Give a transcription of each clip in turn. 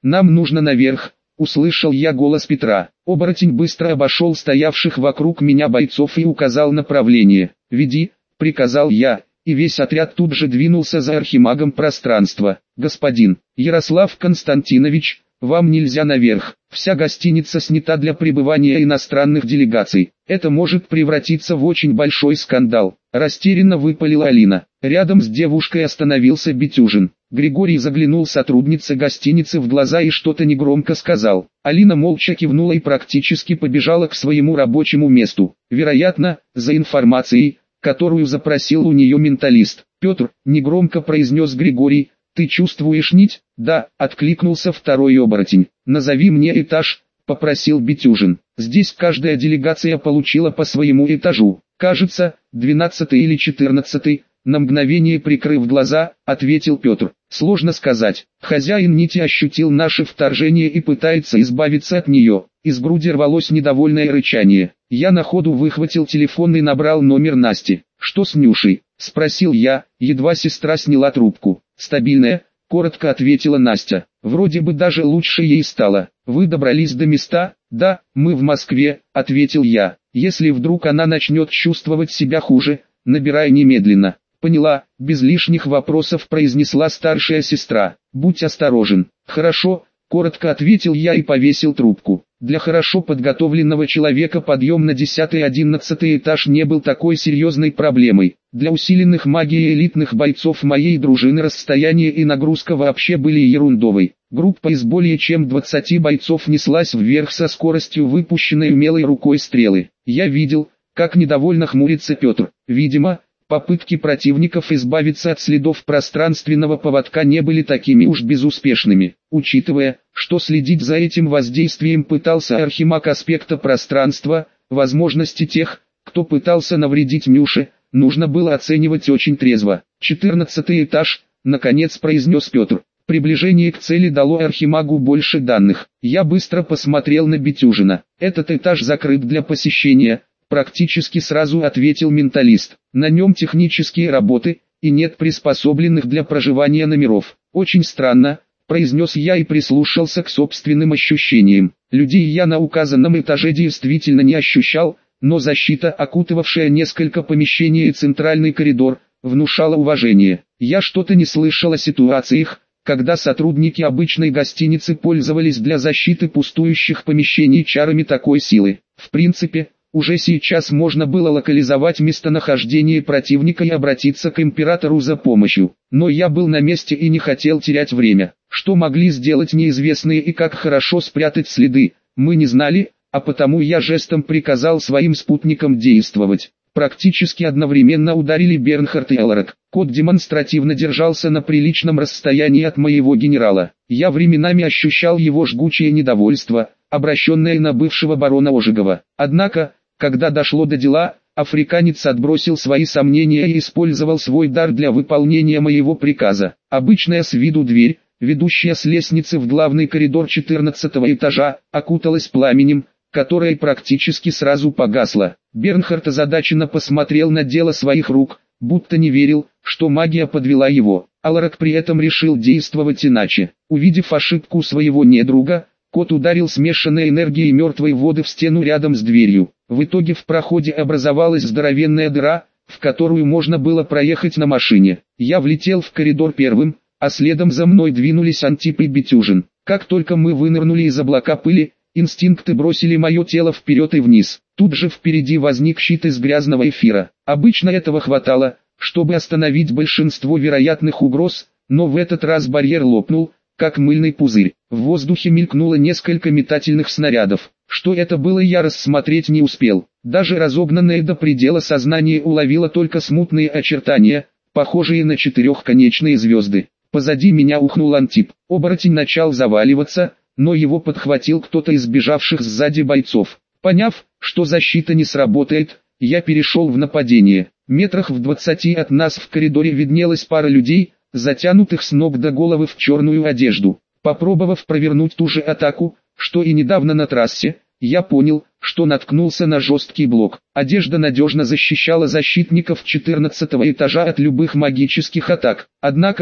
нам нужно наверх, услышал я голос Петра. Оборотень быстро обошел стоявших вокруг меня бойцов и указал направление. «Веди», — приказал я, и весь отряд тут же двинулся за архимагом пространства. «Господин Ярослав Константинович, вам нельзя наверх, вся гостиница снята для пребывания иностранных делегаций. Это может превратиться в очень большой скандал», — растерянно выпалила Алина. Рядом с девушкой остановился Битюжин. Григорий заглянул сотруднице гостиницы в глаза и что-то негромко сказал. Алина молча кивнула и практически побежала к своему рабочему месту. Вероятно, за информацией, которую запросил у нее менталист. «Петр», — негромко произнес Григорий, — «ты чувствуешь нить?» «Да», — откликнулся второй оборотень. «Назови мне этаж», — попросил Битюжин. «Здесь каждая делегация получила по своему этажу. Кажется, 12-й или 14-й». На мгновение прикрыв глаза, ответил Петр. «Сложно сказать. Хозяин нити ощутил наше вторжение и пытается избавиться от нее». Из груди рвалось недовольное рычание. Я на ходу выхватил телефон и набрал номер Насти. «Что с Нюшей?» — спросил я, едва сестра сняла трубку. «Стабильная», — коротко ответила Настя. «Вроде бы даже лучше ей стало. Вы добрались до места?» «Да, мы в Москве», — ответил я. «Если вдруг она начнет чувствовать себя хуже, набирай немедленно». «Поняла», — без лишних вопросов произнесла старшая сестра. «Будь осторожен». «Хорошо», — коротко ответил я и повесил трубку. Для хорошо подготовленного человека подъем на 10-11 этаж не был такой серьезной проблемой. Для усиленных магией элитных бойцов моей дружины расстояние и нагрузка вообще были ерундовой. Группа из более чем 20 бойцов неслась вверх со скоростью выпущенной умелой рукой стрелы. Я видел, как недовольно хмурится Петр. Видимо, попытки противников избавиться от следов пространственного поводка не были такими уж безуспешными. Учитывая, что следить за этим воздействием пытался архимаг аспекта пространства, возможности тех, кто пытался навредить Нюше, нужно было оценивать очень трезво. 14-й этаж, наконец произнес Петр. Приближение к цели дало архимагу больше данных. Я быстро посмотрел на Битюжина. Этот этаж закрыт для посещения. Практически сразу ответил менталист. На нем технические работы, и нет приспособленных для проживания номеров. Очень странно, произнес я и прислушался к собственным ощущениям. Людей я на указанном этаже действительно не ощущал, но защита, окутывавшая несколько помещений и центральный коридор, внушала уважение. Я что-то не слышал о ситуациях, когда сотрудники обычной гостиницы пользовались для защиты пустующих помещений чарами такой силы. В принципе, уже сейчас можно было локализовать местонахождение противника и обратиться к императору за помощью. Но я был на месте и не хотел терять время. Что могли сделать неизвестные и как хорошо спрятать следы, мы не знали, а потому я жестом приказал своим спутникам действовать. Практически одновременно ударили Бернхард и Аларак. Кот демонстративно держался на приличном расстоянии от моего генерала. Я временами ощущал его жгучее недовольство, обращенное на бывшего барона Ожегова. Однако, когда дошло до дела, африканец отбросил свои сомнения и использовал свой дар для выполнения моего приказа. Обычная с виду дверь, ведущая с лестницы в главный коридор 14-го этажа, окуталась пламенем, которое практически сразу погасло. Бернхард озадаченно посмотрел на дело своих рук, будто не верил, что магия подвела его. Аларак при этом решил действовать иначе. Увидев ошибку своего недруга, кот ударил смешанной энергией мертвой воды в стену рядом с дверью. В итоге в проходе образовалась здоровенная дыра, в которую можно было проехать на машине. Я влетел в коридор первым, а следом за мной двинулись Антип и Битюжин. Как только мы вынырнули из облака пыли, инстинкты бросили мое тело вперед и вниз. Тут же впереди возник щит из грязного эфира. Обычно этого хватало, чтобы остановить большинство вероятных угроз, но в этот раз барьер лопнул, как мыльный пузырь. В воздухе мелькнуло несколько метательных снарядов. Что это было, я рассмотреть не успел. Даже разогнанное до предела сознание уловило только смутные очертания, похожие на четырехконечные звезды. Позади меня ухнул Антип. Оборотень начал заваливаться, но его подхватил кто-то из бежавших сзади бойцов. Поняв, что защита не сработает, я перешел в нападение. Метрах в 20 от нас в коридоре виднелась пара людей, затянутых с ног до головы в черную одежду. Попробовав провернуть ту же атаку, что и недавно на трассе, я понял, что наткнулся на жесткий блок. Одежда надежно защищала защитников 14-го этажа от любых магических атак. Однако,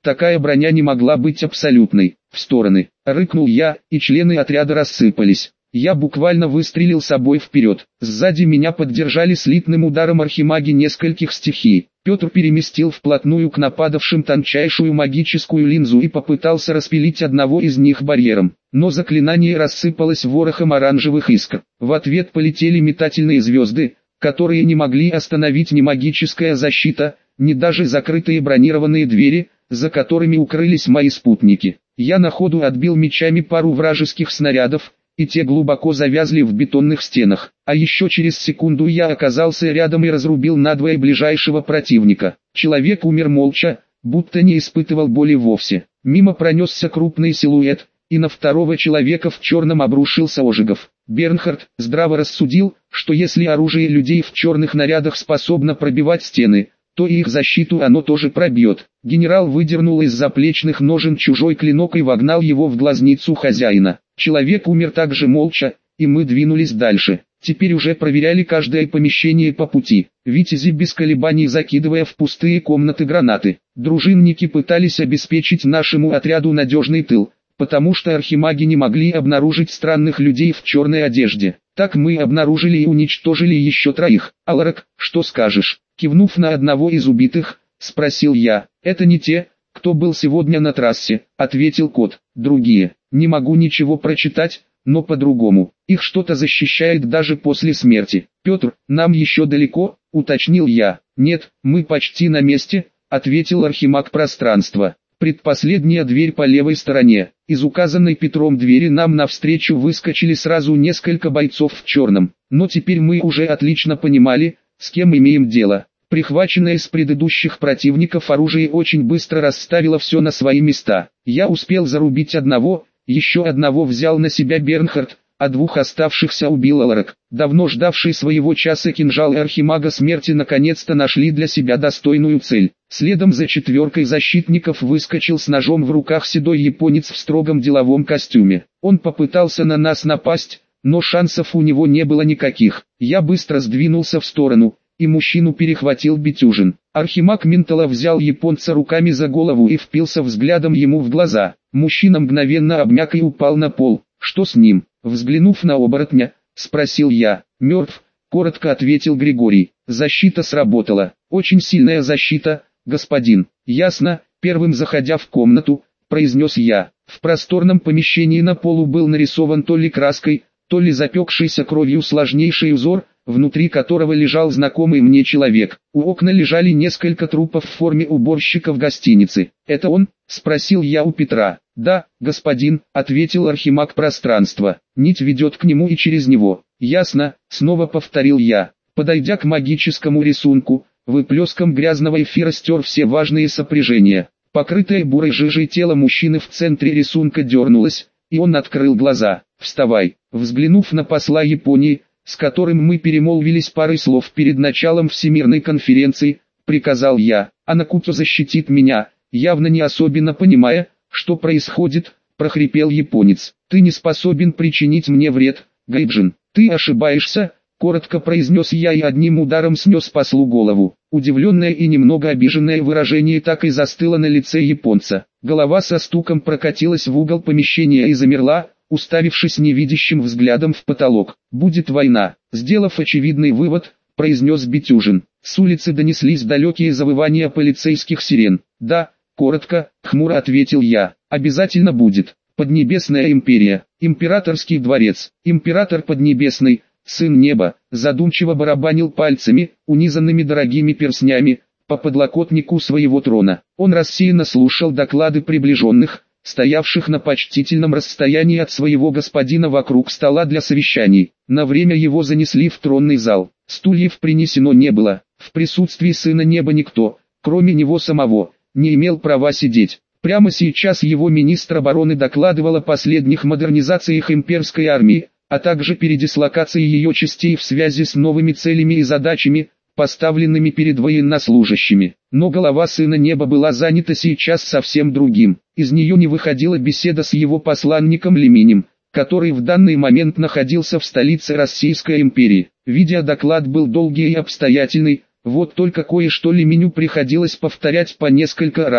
Такая броня не могла быть абсолютной. В стороны, рыкнул я, и члены отряда рассыпались. Я буквально выстрелил собой вперед. Сзади меня поддержали слитным ударом архимаги нескольких стихий. Петр переместил вплотную к нападавшим тончайшую магическую линзу и попытался распилить одного из них барьером. Но заклинание рассыпалось ворохом оранжевых искр. В ответ полетели метательные звезды, которые не могли остановить ни магическая защита, ни даже закрытые бронированные двери, за которыми укрылись мои спутники. Я на ходу отбил мечами пару вражеских снарядов, и те глубоко завязли в бетонных стенах. А еще через секунду я оказался рядом и разрубил надвое ближайшего противника. Человек умер молча, будто не испытывал боли вовсе. Мимо пронесся крупный силуэт, и на второго человека в черном обрушился Ожегов. Бернхард здраво рассудил, что если оружие людей в черных нарядах способно пробивать стены, то и их защиту оно тоже пробьет. Генерал выдернул из заплечных ножен чужой клинок и вогнал его в глазницу хозяина. Человек умер также молча, и мы двинулись дальше. Теперь уже проверяли каждое помещение по пути. Витязи без колебаний закидывая в пустые комнаты гранаты. Дружинники пытались обеспечить нашему отряду надежный тыл, потому что архимаги не могли обнаружить странных людей в черной одежде. Так мы обнаружили и уничтожили еще 3. Аларак, что скажешь? Кивнув на одного из убитых, спросил я. Это не те, кто был сегодня на трассе, ответил кот. Другие. Не могу ничего прочитать, но по-другому. Их что-то защищает даже после смерти. Петр, нам еще далеко, уточнил я. Нет, мы почти на месте, ответил архимаг пространства. Предпоследняя дверь по левой стороне. Из указанной Петром двери нам навстречу выскочили сразу несколько бойцов в черном. Но теперь мы уже отлично понимали, с кем имеем дело. Прихваченное с предыдущих противников оружие очень быстро расставило все на свои места. Я успел зарубить одного, еще одного взял на себя Бернхард, а 2 оставшихся убил Аларак. Давно ждавший своего часа кинжалы архимага смерти наконец-то нашли для себя достойную цель. Следом за 4 защитников выскочил с ножом в руках седой японец в строгом деловом костюме. Он попытался на нас напасть, но шансов у него не было никаких. Я быстро сдвинулся в сторону, и мужчину перехватил Битюжин. Архимаг Ментала взял японца руками за голову и впился взглядом ему в глаза. Мужчина мгновенно обмяк и упал на пол. Что с ним? Взглянув на оборотня, спросил я. Мертв, коротко ответил Григорий. Защита сработала. Очень сильная защита, господин. Ясно, первым заходя в комнату, произнес я. В просторном помещении на полу был нарисован то ли краской, то ли запекшейся кровью сложнейший узор, внутри которого лежал знакомый мне человек. У окна лежали несколько трупов в форме уборщиков гостиницы. «Это он?» – спросил я у Петра. «Да, господин», – ответил архимаг пространства. «Нить ведет к нему и через него». «Ясно», – снова повторил я. Подойдя к магическому рисунку, выплеском грязного эфира стер все важные сопряжения. Покрытое бурой жижей тело мужчины в центре рисунка дернулось, и он открыл глаза. «Вставай». Взглянув на посла Японии, с которым мы перемолвились парой слов перед началом Всемирной конференции, приказал я. «Анакуто защитит меня», явно не особенно понимая, что происходит, прохрипел японец. «Ты не способен причинить мне вред, Гайджин». «Ты ошибаешься», коротко произнес я и одним ударом снес послу голову. Удивленное и немного обиженное выражение так и застыло на лице японца. Голова со стуком прокатилась в угол помещения и замерла, уставившись невидящим взглядом в потолок. «Будет война», сделав очевидный вывод, произнес Битюжин. С улицы донеслись далекие завывания полицейских сирен. «Да», коротко, хмуро ответил я, «обязательно будет. Поднебесная империя, императорский дворец, император Поднебесный, сын неба», задумчиво барабанил пальцами, унизанными дорогими перстнями, по подлокотнику своего трона. Он рассеянно слушал доклады приближенных, стоявших на почтительном расстоянии от своего господина вокруг стола для совещаний. На время его занесли в тронный зал. Стульев принесено не было. В присутствии сына неба никто, кроме него самого, не имел права сидеть. Прямо сейчас его министр обороны докладывал о последних модернизациях имперской армии, а также передислокации ее частей в связи с новыми целями и задачами, поставленными перед военнослужащими. Но голова сына неба была занята сейчас совсем другим. Из нее не выходила беседа с его посланником Леминем, который в данный момент находился в столице Российской империи. Видеодоклад был долгий и обстоятельный, вот только кое-что Леминю приходилось повторять по несколько раз,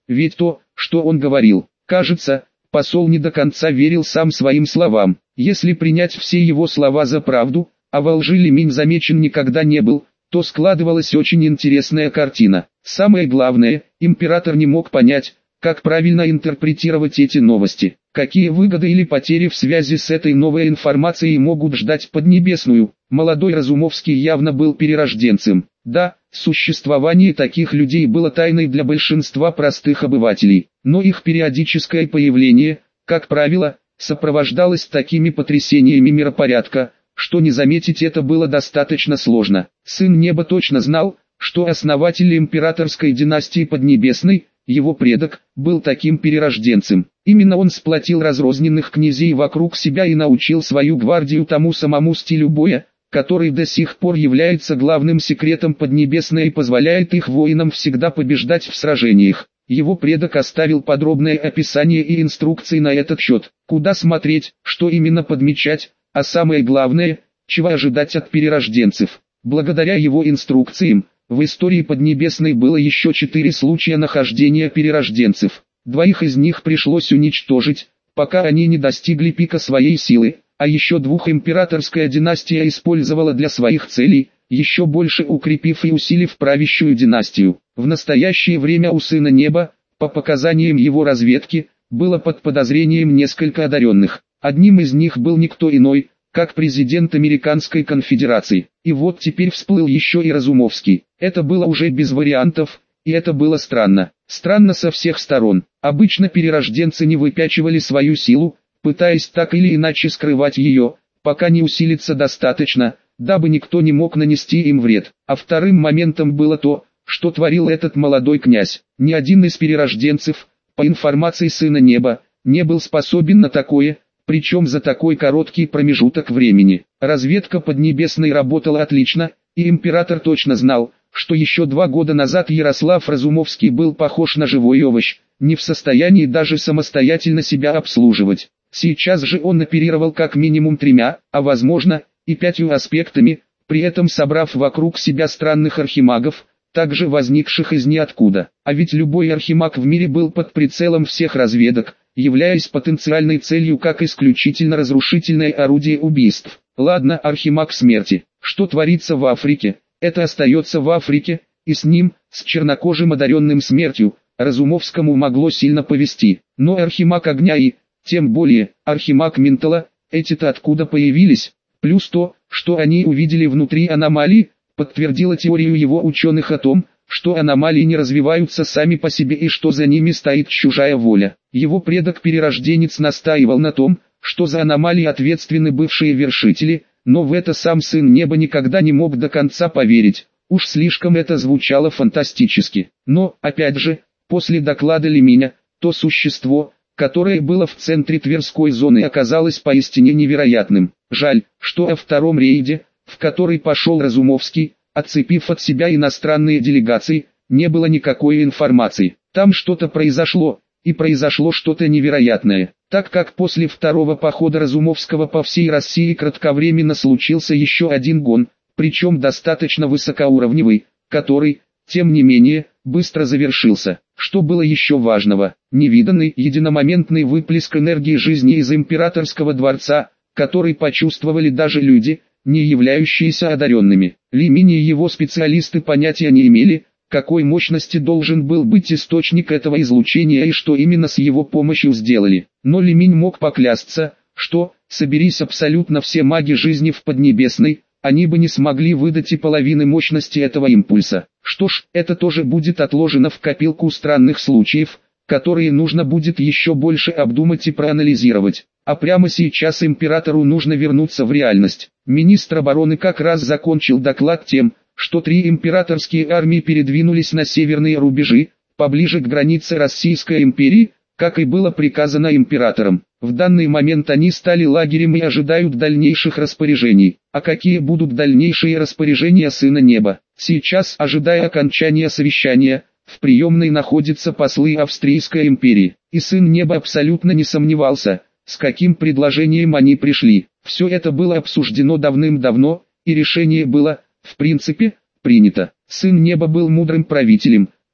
ведь то, что он говорил, кажется, посол не до конца верил сам своим словам. Если принять все его слова за правду, а во лжи Лиминь замечен никогда не был, то складывалась очень интересная картина. Самое главное, император не мог понять, как правильно интерпретировать эти новости. Какие выгоды или потери в связи с этой новой информацией могут ждать Поднебесную? Молодой Разумовский явно был перерожденцем. Да, существование таких людей было тайной для большинства простых обывателей, но их периодическое появление, как правило, сопровождалось такими потрясениями миропорядка, что не заметить это было достаточно сложно. Сын Неба точно знал, что основатель императорской династии Поднебесной, его предок, был таким перерожденцем. Именно он сплотил разрозненных князей вокруг себя и научил свою гвардию тому самому стилю боя, который до сих пор является главным секретом Поднебесной и позволяет их воинам всегда побеждать в сражениях. Его предок оставил подробное описание и инструкции на этот счет, куда смотреть, что именно подмечать, а самое главное, чего ожидать от перерожденцев. Благодаря его инструкциям, в истории Поднебесной было еще 4 случая нахождения перерожденцев. 2 из них пришлось уничтожить, пока они не достигли пика своей силы, а еще 2 императорская династия использовала для своих целей, еще больше укрепив и усилив правящую династию. В настоящее время у Сына Неба, по показаниям его разведки, было под подозрением несколько одаренных. Одним из них был никто иной, как президент Американской конфедерации. И вот теперь всплыл еще и Разумовский. Это было уже без вариантов, и это было странно. Странно со всех сторон. Обычно перерожденцы не выпячивали свою силу, пытаясь так или иначе скрывать ее, пока не усилится достаточно, дабы никто не мог нанести им вред. А вторым моментом было то, что творил этот молодой князь. Ни один из перерожденцев, по информации Сына Неба, не был способен на такое, причем за такой короткий промежуток времени. Разведка Поднебесной работала отлично, и император точно знал, что еще 2 года назад Ярослав Разумовский был похож на живой овощ, не в состоянии даже самостоятельно себя обслуживать. Сейчас же он оперировал как минимум 3, а возможно, и 5 аспектами, при этом собрав вокруг себя странных архимагов, также возникших из ниоткуда. А ведь любой архимаг в мире был под прицелом всех разведок, являясь потенциальной целью как исключительно разрушительное орудие убийств. Ладно, архимаг смерти. Что творится в Африке, это остается в Африке, и с ним, с чернокожим одаренным смертью, Разумовскому могло сильно повести. Но архимаг огня и, тем более, архимаг ментала, эти-то откуда появились? Плюс то, что они увидели внутри аномалии, подтвердило теорию его ученых о том, что аномалии не развиваются сами по себе и что за ними стоит чужая воля. Его предок-перерожденец настаивал на том, что за аномалии ответственны бывшие вершители, но в это сам Сын Неба никогда не мог до конца поверить, уж слишком это звучало фантастически. Но, опять же, после доклада Лиминя, то существо, которое было в центре Тверской зоны, оказалось поистине невероятным. Жаль, что о втором рейде, в который пошел Разумовский, отцепив от себя иностранные делегации, не было никакой информации. Там что-то произошло, и произошло что-то невероятное, так как после второго похода Разумовского по всей России кратковременно случился еще один гон, причем достаточно высокоуровневый, который, тем не менее, быстро завершился. Что было еще важного? Невиданный единомоментный выплеск энергии жизни из императорского дворца, который почувствовали даже люди, не являющиеся одаренными. Лиминь и его специалисты понятия не имели, какой мощности должен был быть источник этого излучения и что именно с его помощью сделали. Но Лиминь мог поклясться, что, соберись абсолютно все маги жизни в Поднебесной, они бы не смогли выдать и половины мощности этого импульса. Что ж, это тоже будет отложено в копилку странных случаев, которые нужно будет еще больше обдумать и проанализировать. А прямо сейчас императору нужно вернуться в реальность. Министр обороны как раз закончил доклад тем, что 3 императорские армии передвинулись на северные рубежи, поближе к границе Российской империи, как и было приказано императором. В данный момент они стали лагерем и ожидают дальнейших распоряжений. А какие будут дальнейшие распоряжения Сына Неба? Сейчас, ожидая окончания совещания, в приемной находятся послы Австрийской империи. И Сын Неба абсолютно не сомневался, с каким предложением они пришли. Все это было обсуждено давным-давно, и решение было, в принципе, принято. Сын Неба был мудрым правителем,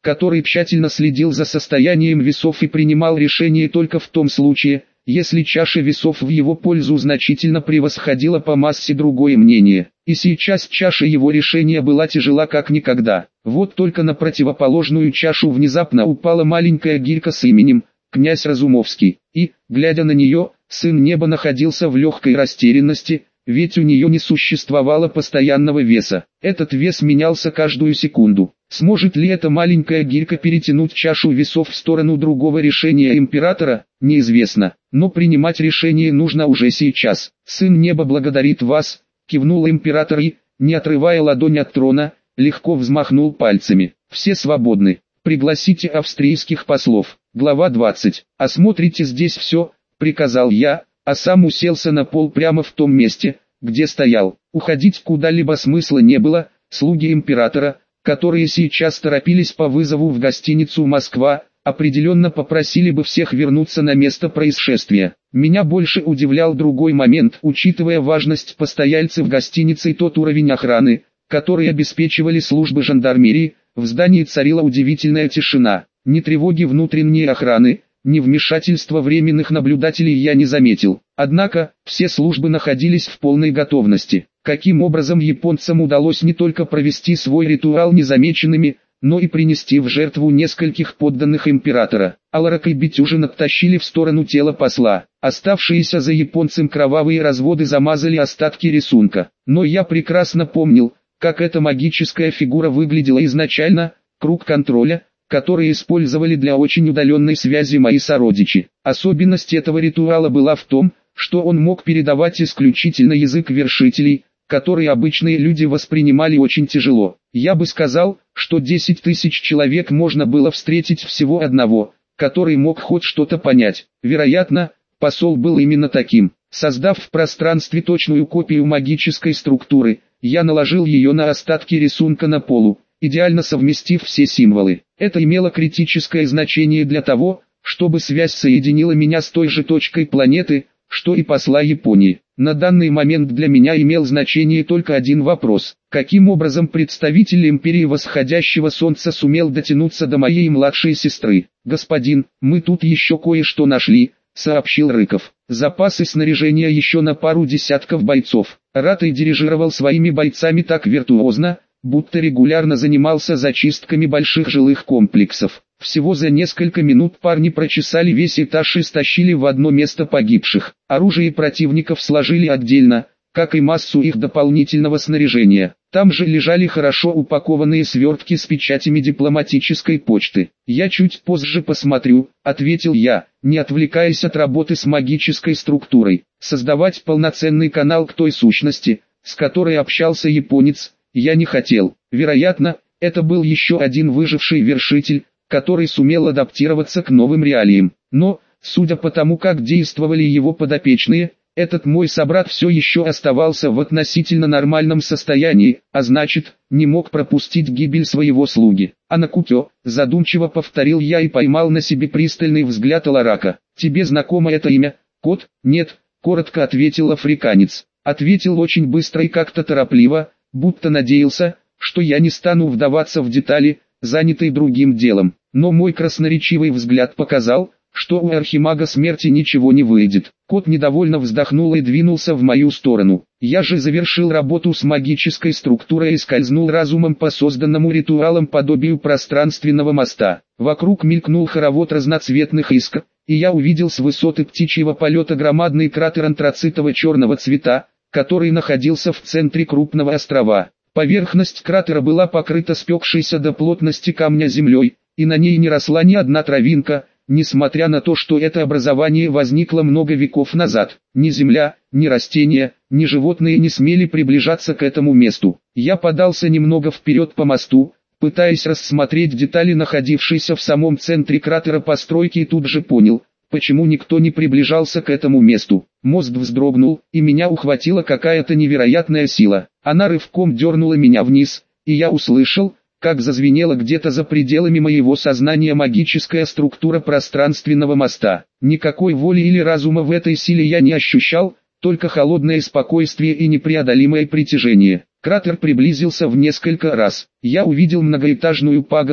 который тщательно следил за состоянием весов и принимал решение только в том случае, если чаша весов в его пользу значительно превосходила по массе другое мнение. И сейчас чаша его решения была тяжела как никогда. Вот только на противоположную чашу внезапно упала маленькая гирька с именем «Князь Разумовский». И, глядя на нее, сын неба находился в легкой растерянности, ведь у нее не существовало постоянного веса. Этот вес менялся каждую секунду. Сможет ли эта маленькая гирька перетянуть чашу весов в сторону другого решения императора, неизвестно. Но принимать решение нужно уже сейчас. «Сын неба благодарит вас», — кивнул император и, не отрывая ладонь от трона, легко взмахнул пальцами. «Все свободны. Пригласите австрийских послов». Глава 20. «Осмотрите здесь все», — приказал я, а сам уселся на пол прямо в том месте, где стоял. Уходить куда-либо смысла не было. Слуги императора, которые сейчас торопились по вызову в гостиницу «Москва», определенно попросили бы всех вернуться на место происшествия. Меня больше удивлял другой момент, учитывая важность постояльцев гостиницы и тот уровень охраны, который обеспечивали службы жандармерии. В здании царила удивительная тишина. Ни тревоги внутренней охраны, ни вмешательства временных наблюдателей я не заметил. Однако, все службы находились в полной готовности. Каким образом японцам удалось не только провести свой ритуал незамеченными, но и принести в жертву нескольких подданных императора. Аларак и Битюжин оттащили в сторону тела посла. Оставшиеся за японцем кровавые разводы замазали остатки рисунка. Но я прекрасно помнил, как эта магическая фигура выглядела изначально, круг контроля, которые использовали для очень удаленной связи мои сородичи. Особенность этого ритуала была в том, что он мог передавать исключительно язык вершителей, который обычные люди воспринимали очень тяжело. Я бы сказал, что 10 тысяч человек можно было встретить всего одного, который мог хоть что-то понять. Вероятно, посол был именно таким. Создав в пространстве точную копию магической структуры, я наложил ее на остатки рисунка на полу, идеально совместив все символы. Это имело критическое значение для того, чтобы связь соединила меня с той же точкой планеты, что и посла Японии. На данный момент для меня имел значение только один вопрос. Каким образом представитель империи восходящего солнца сумел дотянуться до моей младшей сестры? «Господин, мы тут еще кое-что нашли», — сообщил Рыков. «Запасы снаряжения еще на пару десятков бойцов». Ратый дирижировал своими бойцами так виртуозно, будто регулярно занимался зачистками больших жилых комплексов. Всего за несколько минут парни прочесали весь этаж и стащили в одно место погибших. Оружие противников сложили отдельно, как и массу их дополнительного снаряжения. Там же лежали хорошо упакованные свертки с печатями дипломатической почты. «Я чуть позже посмотрю», — ответил я, не отвлекаясь от работы с магической структурой. Создавать полноценный канал к той сущности, с которой общался японец, я не хотел. Вероятно, это был еще один выживший вершитель, который сумел адаптироваться к новым реалиям. Но, судя по тому, как действовали его подопечные, этот мой собрат все еще оставался в относительно нормальном состоянии, а значит, не мог пропустить гибель своего слуги. «Анакутё», задумчиво повторил я и поймал на себе пристальный взгляд Аларака. «Тебе знакомо это имя, кот?» «Нет», коротко ответил африканец. Ответил очень быстро и как-то торопливо, будто надеялся, что я не стану вдаваться в детали, занятый другим делом. Но мой красноречивый взгляд показал, что у архимага смерти ничего не выйдет. Кот недовольно вздохнул и двинулся в мою сторону. Я же завершил работу с магической структурой и скользнул разумом по созданному ритуалом подобию пространственного моста. Вокруг мелькнул хоровод разноцветных искр, и я увидел с высоты птичьего полета громадный кратер антрацитово-черного цвета, который находился в центре крупного острова. Поверхность кратера была покрыта спекшейся до плотности камня землей, и на ней не росла ни одна травинка, несмотря на то, что это образование возникло много веков назад. Ни земля, ни растения, ни животные не смели приближаться к этому месту. Я подался немного вперед по мосту, пытаясь рассмотреть детали находившейся в самом центре кратера постройки, и тут же понял, почему никто не приближался к этому месту. Мост вздрогнул, и меня ухватила какая-то невероятная сила. Она рывком дернула меня вниз, и я услышал, как зазвенела где-то за пределами моего сознания магическая структура пространственного моста. Никакой воли или разума в этой силе я не ощущал, только холодное спокойствие и непреодолимое притяжение. Кратер приблизился в несколько раз. Я увидел многоэтажную пагоду,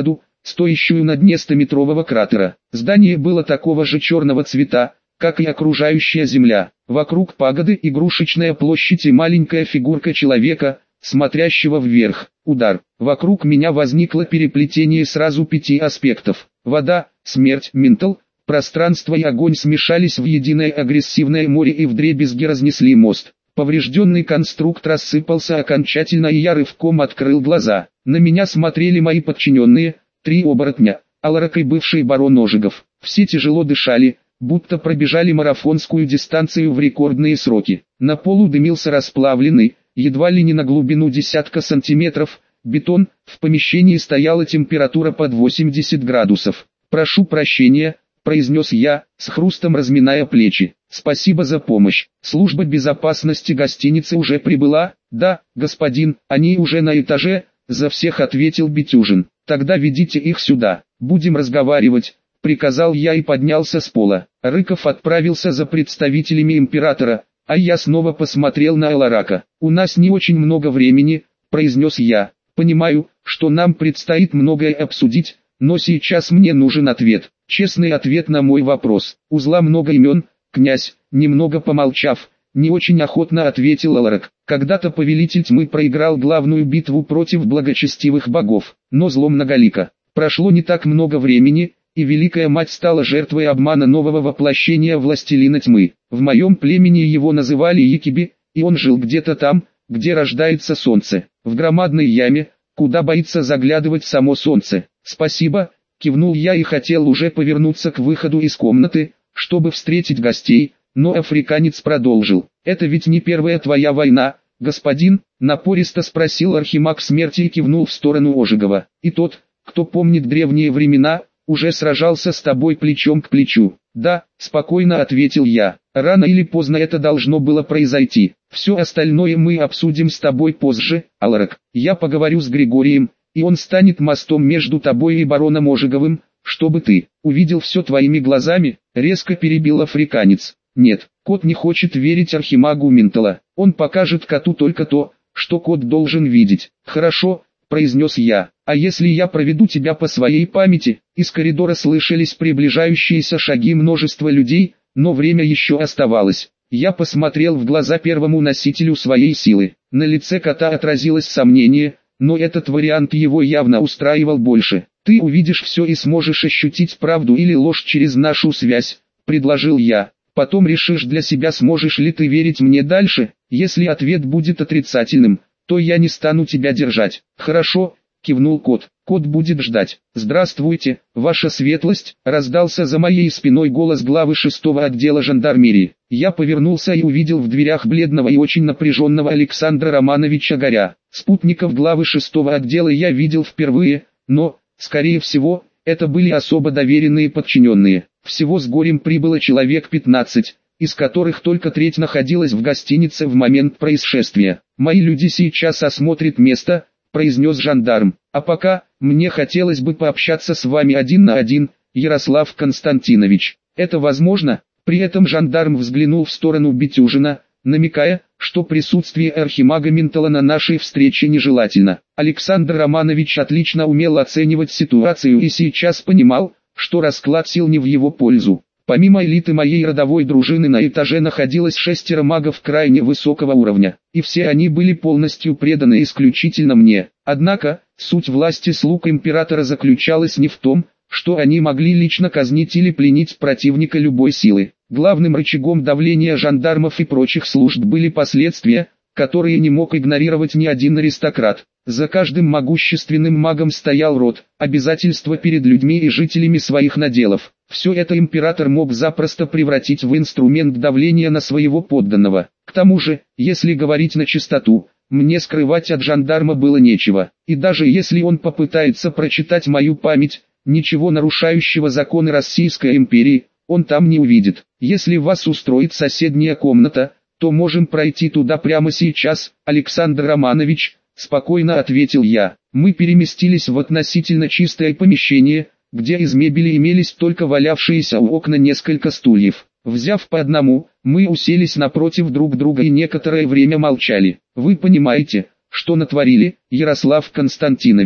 стоящую на дне 100-метрового кратера. Здание было такого же черного цвета, как и окружающая земля. Вокруг пагоды игрушечная площадь и маленькая фигурка человека, смотрящего вверх. Удар. Вокруг меня возникло переплетение сразу 5 аспектов. Вода, смерть, ментал, пространство и огонь смешались в единое агрессивное море и вдребезги разнесли мост. Поврежденный конструкт рассыпался окончательно, и я рывком открыл глаза. На меня смотрели мои подчиненные, 3 оборотня, Аларак и бывший барон Ожегов. Все тяжело дышали, будто пробежали марафонскую дистанцию в рекордные сроки. На полу дымился расплавленный, едва ли не на глубину десятка сантиметров, бетон. В помещении стояла температура под 80 градусов. «Прошу прощения», — произнес я, с хрустом разминая плечи. «Спасибо за помощь. Служба безопасности гостиницы уже прибыла?» «Да, господин, они уже на этаже», — за всех ответил Бетюжин. «Тогда ведите их сюда, будем разговаривать», — приказал я и поднялся с пола. Рыков отправился за представителями императора, а я снова посмотрел на Аларака. «У нас не очень много времени», — произнес я. «Понимаю, что нам предстоит многое обсудить, но сейчас мне нужен ответ, честный ответ на мой вопрос. У зла много имен, князь», немного помолчав, не очень охотно ответил Аларак. «Когда-то повелитель тьмы проиграл главную битву против благочестивых богов, но зло многолико. Прошло не так много времени, и Великая Мать стала жертвой обмана нового воплощения властелина тьмы. В моем племени его называли Якиби, и он жил где-то там, где рождается солнце, в громадной яме, куда боится заглядывать само солнце». «Спасибо», — кивнул я и хотел уже повернуться к выходу из комнаты, чтобы встретить гостей, но африканец продолжил. «Это ведь не первая твоя война, господин?» — напористо спросил Архимаг Смерти и кивнул в сторону Ожегова. «И тот, кто помнит древние времена, уже сражался с тобой плечом к плечу». «Да», — спокойно ответил я. «Рано или поздно это должно было произойти. Все остальное мы обсудим с тобой позже, Аларак. Я поговорю с Григорием, и он станет мостом между тобой и бароном Ожеговым, чтобы ты увидел все твоими глазами», — резко перебил африканец. «Нет, кот не хочет верить архимагу Ментала. Он покажет коту только то, что кот должен видеть». «Хорошо», — произнес я. «А если я проведу тебя по своей памяти?» Из коридора слышались приближающиеся шаги множества людей, но время еще оставалось. Я посмотрел в глаза первому носителю своей силы. На лице кота отразилось сомнение, но этот вариант его явно устраивал больше. «Ты увидишь все и сможешь ощутить правду или ложь через нашу связь», — предложил я. «Потом решишь для себя, сможешь ли ты верить мне дальше. Если ответ будет отрицательным, то я не стану тебя держать». «Хорошо», — кивнул кот. «Кот будет ждать». «Здравствуйте, ваша светлость», — раздался за моей спиной голос главы 6-го отдела жандармерии. Я повернулся и увидел в дверях бледного и очень напряженного Александра Романовича Горя. Спутников главы 6-го отдела я видел впервые, но, скорее всего, это были особо доверенные подчиненные. Всего с Горем прибыло человек 15, из которых только треть находилась в гостинице в момент происшествия. «Мои люди сейчас осмотрят место», — произнес жандарм. «А пока, мне хотелось бы пообщаться с вами один на один, Ярослав Константинович. Это возможно?» При этом жандарм взглянул в сторону Бетюжина, намекая, что присутствие архимага Ментала на нашей встрече нежелательно. Александр Романович отлично умел оценивать ситуацию и сейчас понимал, что расклад сил не в его пользу. Помимо элиты моей родовой дружины на этаже находилось 6 магов крайне высокого уровня, и все они были полностью преданы исключительно мне. Однако, суть власти слуг императора заключалась не в том, что они могли лично казнить или пленить противника любой силы. Главным рычагом давления жандармов и прочих служб были последствия, которые не мог игнорировать ни один аристократ. За каждым могущественным магом стоял род, обязательства перед людьми и жителями своих наделов. Все это император мог запросто превратить в инструмент давления на своего подданного. К тому же, если говорить на чистоту, мне скрывать от жандарма было нечего. И даже если он попытается прочитать мою память, ничего нарушающего законы Российской империи, он там не увидит. Если вас устроит соседняя комната, то можем пройти туда прямо сейчас, Александр Романович, спокойно ответил я. Мы переместились в относительно чистое помещение, где из мебели имелись только валявшиеся у окна несколько стульев. Взяв по одному, мы уселись напротив друг друга и некоторое время молчали. «Вы понимаете, что натворили, Ярослав Константинович?»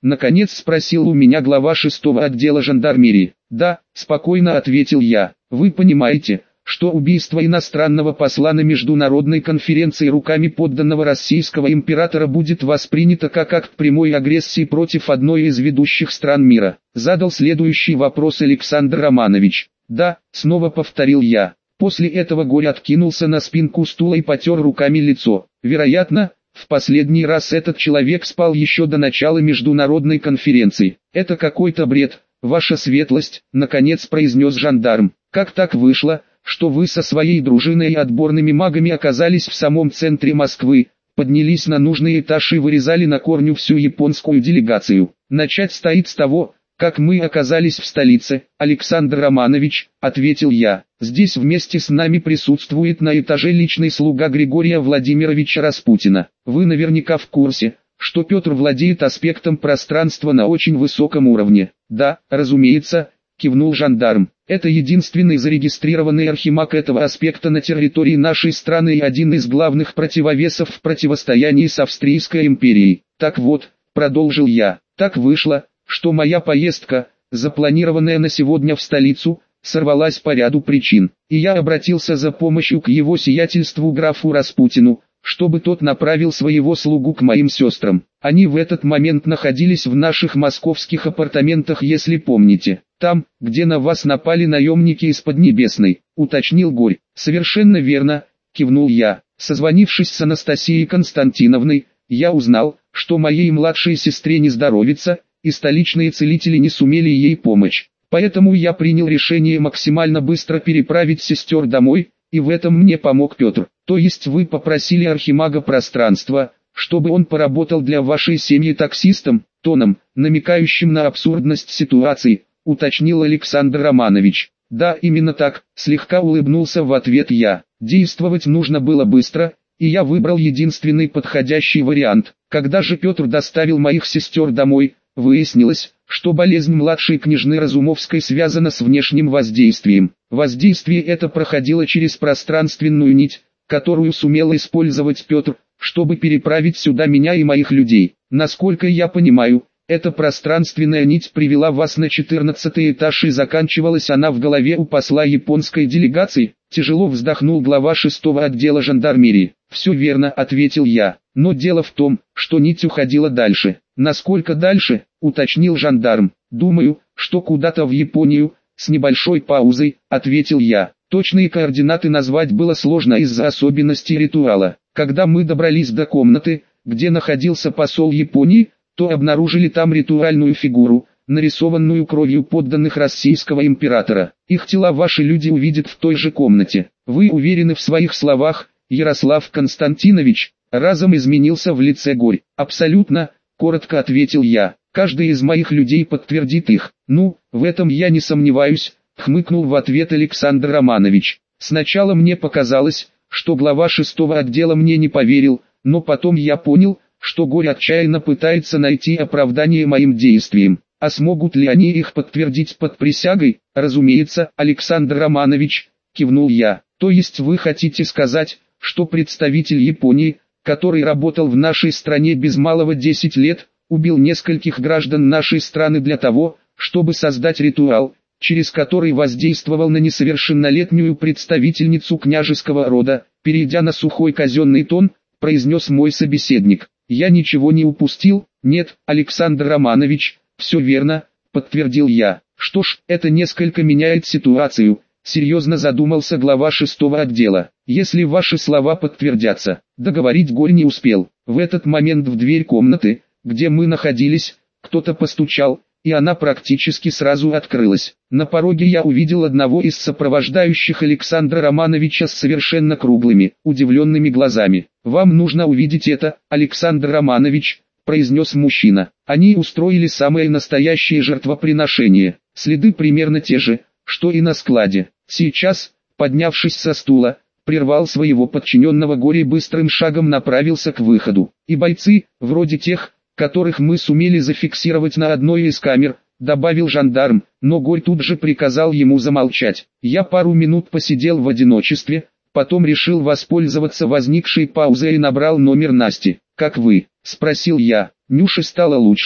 Наконец спросил у меня глава 6-го отдела жандармерии. «Да», – спокойно ответил я. «Вы понимаете, что убийство иностранного посла на международной конференции руками подданного российского императора будет воспринято как акт прямой агрессии против одной из ведущих стран мира?» Задал следующий вопрос Александр Романович. «Да», – снова повторил я. После этого Горь откинулся на спинку стула и потер руками лицо. «Вероятно, в последний раз этот человек спал еще до начала международной конференции. Это какой-то бред, ваша светлость», – наконец произнес жандарм. «Как так вышло, что вы со своей дружиной и отборными магами оказались в самом центре Москвы, поднялись на нужный этаж и вырезали на корню всю японскую делегацию? Начать стоит с того, как мы оказались в столице, Александр Романович», — ответил я. «Здесь вместе с нами присутствует на этаже личный слуга Григория Владимировича Распутина. Вы наверняка в курсе, что Петр владеет аспектом пространства на очень высоком уровне». «Да, разумеется», — кивнул жандарм. «Это единственный зарегистрированный архимаг этого аспекта на территории нашей страны и один из главных противовесов в противостоянии с Австрийской империей. Так вот», — продолжил я, — «так вышло, что моя поездка, запланированная на сегодня в столицу, сорвалась по ряду причин, и я обратился за помощью к его сиятельству графу Распутину, чтобы тот направил своего слугу к моим сестрам. Они в этот момент находились в наших московских апартаментах, если помните. Там, где на вас напали наемники из Поднебесной», — уточнил Горь. «Совершенно верно», — кивнул я. Созвонившись с Анастасией Константиновной, я узнал, что моей младшей сестре не здоровится, и столичные целители не сумели ей помочь. Поэтому я принял решение максимально быстро переправить сестер домой, и в этом мне помог Петр. То есть вы попросили архимага пространства, чтобы он поработал для вашей семьи таксистом, тоном, намекающим на абсурдность ситуации, уточнил Александр Романович. «Да, именно так», — слегка улыбнулся в ответ я. «Действовать нужно было быстро, и я выбрал единственный подходящий вариант. Когда же Петр доставил моих сестер домой, выяснилось, что болезнь младшей княжны Разумовской связана с внешним воздействием. Воздействие это проходило через пространственную нить, которую сумел использовать Петр, чтобы переправить сюда меня и моих людей. Насколько я понимаю, эта пространственная нить привела вас на 14-й этаж, и заканчивалась она в голове у посла японской делегации», — тяжело вздохнул глава 6-го отдела жандармерии. «Все верно», — ответил я, — «но дело в том, что нить уходила дальше». «Насколько дальше?» — уточнил жандарм. «Думаю, что куда-то в Японию», — с небольшой паузой, ответил я. Точные координаты назвать было сложно из-за особенностей ритуала. Когда мы добрались до комнаты, где находился посол Японии, то обнаружили там ритуальную фигуру, нарисованную кровью подданных российского императора. Их тела ваши люди увидят в той же комнате. Вы уверены в своих словах, Ярослав Константинович?» Разом изменился в лице Горь. «Абсолютно», — коротко ответил я. «Каждый из моих людей подтвердит их». «Ну, в этом я не сомневаюсь», — хмыкнул в ответ Александр Романович. «Сначала мне показалось, что глава 6-го отдела мне не поверил, но потом я понял, что Горь отчаянно пытается найти оправдание моим действиям. А смогут ли они их подтвердить под присягой?» «Разумеется, Александр Романович», — кивнул я. «То есть вы хотите сказать, что представитель Японии, который работал в нашей стране без малого 10 лет, убил нескольких граждан нашей страны для того, чтобы создать ритуал, через который воздействовал на несовершеннолетнюю представительницу княжеского рода?» Перейдя на сухой казенный тон, произнес мой собеседник. «Я ничего не упустил?» «Нет, Александр Романович, все верно», — подтвердил я. «Что ж, это несколько меняет ситуацию», — серьезно задумался глава 6-го отдела. «Если ваши слова подтвердятся». Договорить Горь не успел. В этот момент в дверь комнаты, где мы находились, кто-то постучал, и она практически сразу открылась. На пороге я увидел одного из сопровождающих Александра Романовича с совершенно круглыми, удивленными глазами. «Вам нужно увидеть это, Александр Романович», — произнес мужчина. «Они устроили самое настоящее жертвоприношение. Следы примерно те же, что и на складе». Сейчас, поднявшись со стула, прервал своего подчиненного Горь и быстрым шагом направился к выходу. «И бойцы, вроде тех, которых мы сумели зафиксировать на одной из камер», — добавил жандарм, но Горь тут же приказал ему замолчать. Я пару минут посидел в одиночестве, потом решил воспользоваться возникшей паузой и набрал номер Насти. «Как вы?» — спросил я. «Нюше стало лучше»,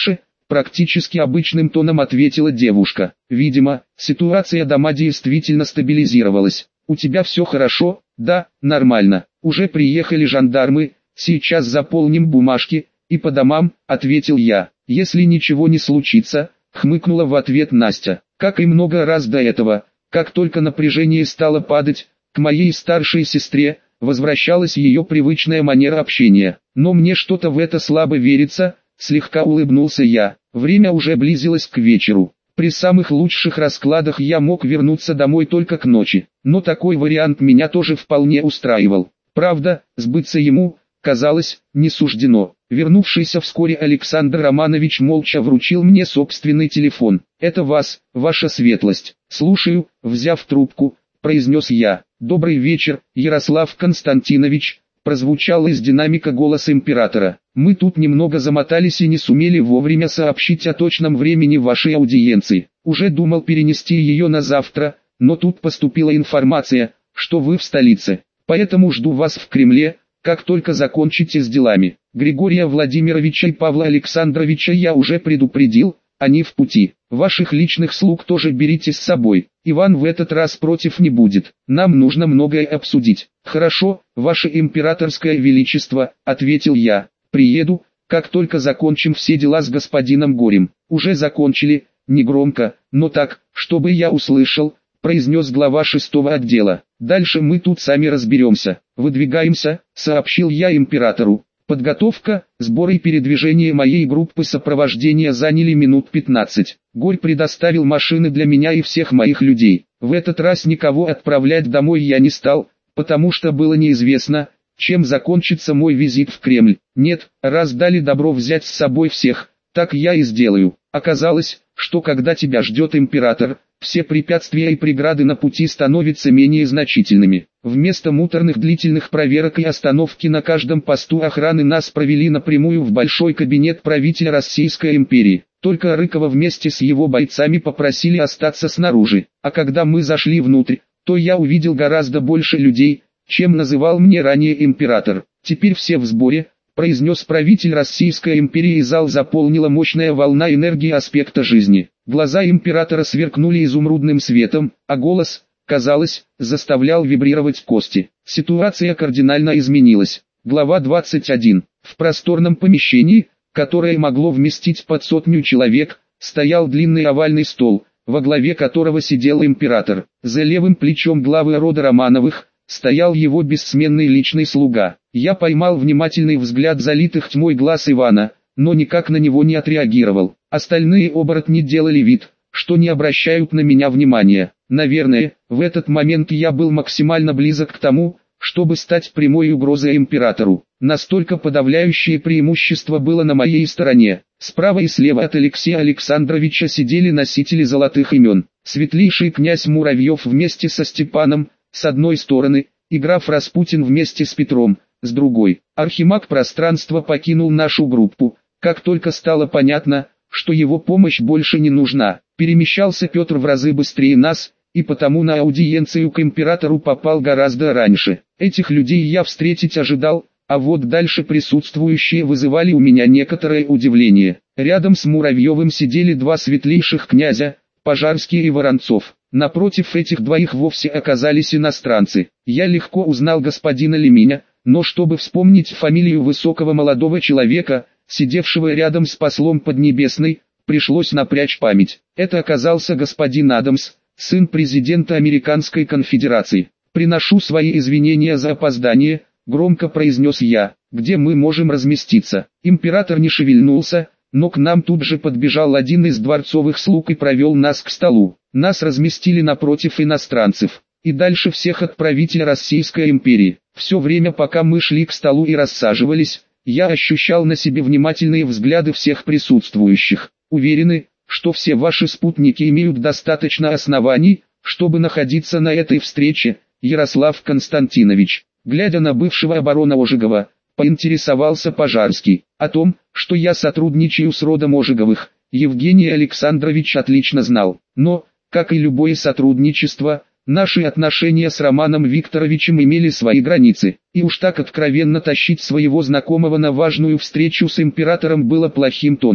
практически обычным тоном ответила девушка. Видимо, ситуация дома действительно стабилизировалась. У тебя все хорошо? Да, нормально. Уже приехали жандармы, сейчас заполним бумажки, и по домам, ответил я. Если ничего не случится, хмыкнула в ответ Настя. Как и много раз до этого, как только напряжение стало падать, к моей старшей сестре возвращалась ее привычная манера общения. Но мне что-то в это слабо верится, слегка улыбнулся я. Время уже близилось к вечеру. При самых лучших раскладах я мог вернуться домой только к ночи, но такой вариант меня тоже вполне устраивал. Правда, сбыться ему, казалось, не суждено. Вернувшийся вскоре Александр Романович молча вручил мне собственный телефон. «Это вас, ваша светлость». «Слушаю», взяв трубку, произнес я. «Добрый вечер, Ярослав Константинович», прозвучал из динамика голос императора. «Мы тут немного замотались и не сумели вовремя сообщить о точном времени вашей аудиенции. Уже думал перенести ее на завтра, но тут поступила информация, что вы в столице. Поэтому жду вас в Кремле, как только закончите с делами. Григория Владимировича и Павла Александровича я уже предупредил, они в пути. Ваших личных слуг тоже берите с собой. Иван в этот раз против не будет. Нам нужно многое обсудить». «Хорошо, ваше императорское величество», — ответил я. «Приеду, как только закончим все дела с господином Горем». «Уже закончили», негромко, но так, чтобы я услышал, произнес глава 6-го отдела. «Дальше мы тут сами разберемся. Выдвигаемся», — сообщил я императору. Подготовка, сборы и передвижение моей группы сопровождения заняли минут 15. Горь предоставил машины для меня и всех моих людей. В этот раз никого отправлять домой я не стал, потому что было неизвестно, чем закончится мой визит в Кремль. Нет, раз дали добро взять с собой всех, так я и сделаю. Оказалось, что когда тебя ждет император, все препятствия и преграды на пути становятся менее значительными. Вместо муторных длительных проверок и остановки на каждом посту охраны нас провели напрямую в большой кабинет правителя Российской империи. Только Рыкова вместе с его бойцами попросили остаться снаружи. А когда мы зашли внутрь, то я увидел гораздо больше людей, чем называл мне ранее император. «Теперь все в сборе», — произнес правитель Российской империи, и зал заполнила мощная волна энергии аспекта жизни. Глаза императора сверкнули изумрудным светом, а голос, казалось, заставлял вибрировать кости. Ситуация кардинально изменилась. Глава 21. В просторном помещении, которое могло вместить под 100 человек, стоял длинный овальный стол, во главе которого сидел император. За левым плечом главы рода Романовых стоял его бессменный личный слуга. Я поймал внимательный взгляд залитых тьмой глаз Ивана, но никак на него не отреагировал. Остальные оборотни делали вид, что не обращают на меня внимания. Наверное, в этот момент я был максимально близок к тому, чтобы стать прямой угрозой императору. Настолько подавляющее преимущество было на моей стороне. Справа и слева от Алексея Александровича сидели носители золотых имен. Светлейший князь Муравьев вместе со Степаном, с одной стороны, и граф Распутин вместе с Петром, с другой. Архимаг пространства покинул нашу группу, как только стало понятно, что его помощь больше не нужна. Перемещался Петр в разы быстрее нас, и потому на аудиенцию к императору попал гораздо раньше. Этих людей я встретить ожидал, а вот дальше присутствующие вызывали у меня некоторое удивление. Рядом с Муравьевым сидели два светлейших князя, Пожарский и Воронцов. Напротив этих двоих вовсе оказались иностранцы. Я легко узнал господина Леминя, но чтобы вспомнить фамилию высокого молодого человека, сидевшего рядом с послом Поднебесной, пришлось напрячь память. Это оказался господин Адамс, сын президента Американской конфедерации. «Приношу свои извинения за опоздание», — громко произнес я. «Где мы можем разместиться?» Император не шевельнулся, но к нам тут же подбежал один из дворцовых слуг и провел нас к столу. Нас разместили напротив иностранцев, и дальше всех от правителя Российской империи. Все время, пока мы шли к столу и рассаживались, я ощущал на себе внимательные взгляды всех присутствующих. Уверены, что все ваши спутники имеют достаточно оснований, чтобы находиться на этой встрече, Ярослав Константинович. Глядя на бывшего оборона Ожегова, поинтересовался Пожарский. О том, что я сотрудничаю с родом Ожеговых, Евгений Александрович отлично знал. Но, как и любое сотрудничество, наши отношения с Романом Викторовичем имели свои границы. И уж так откровенно тащить своего знакомого на важную встречу с императором было плохим тоном.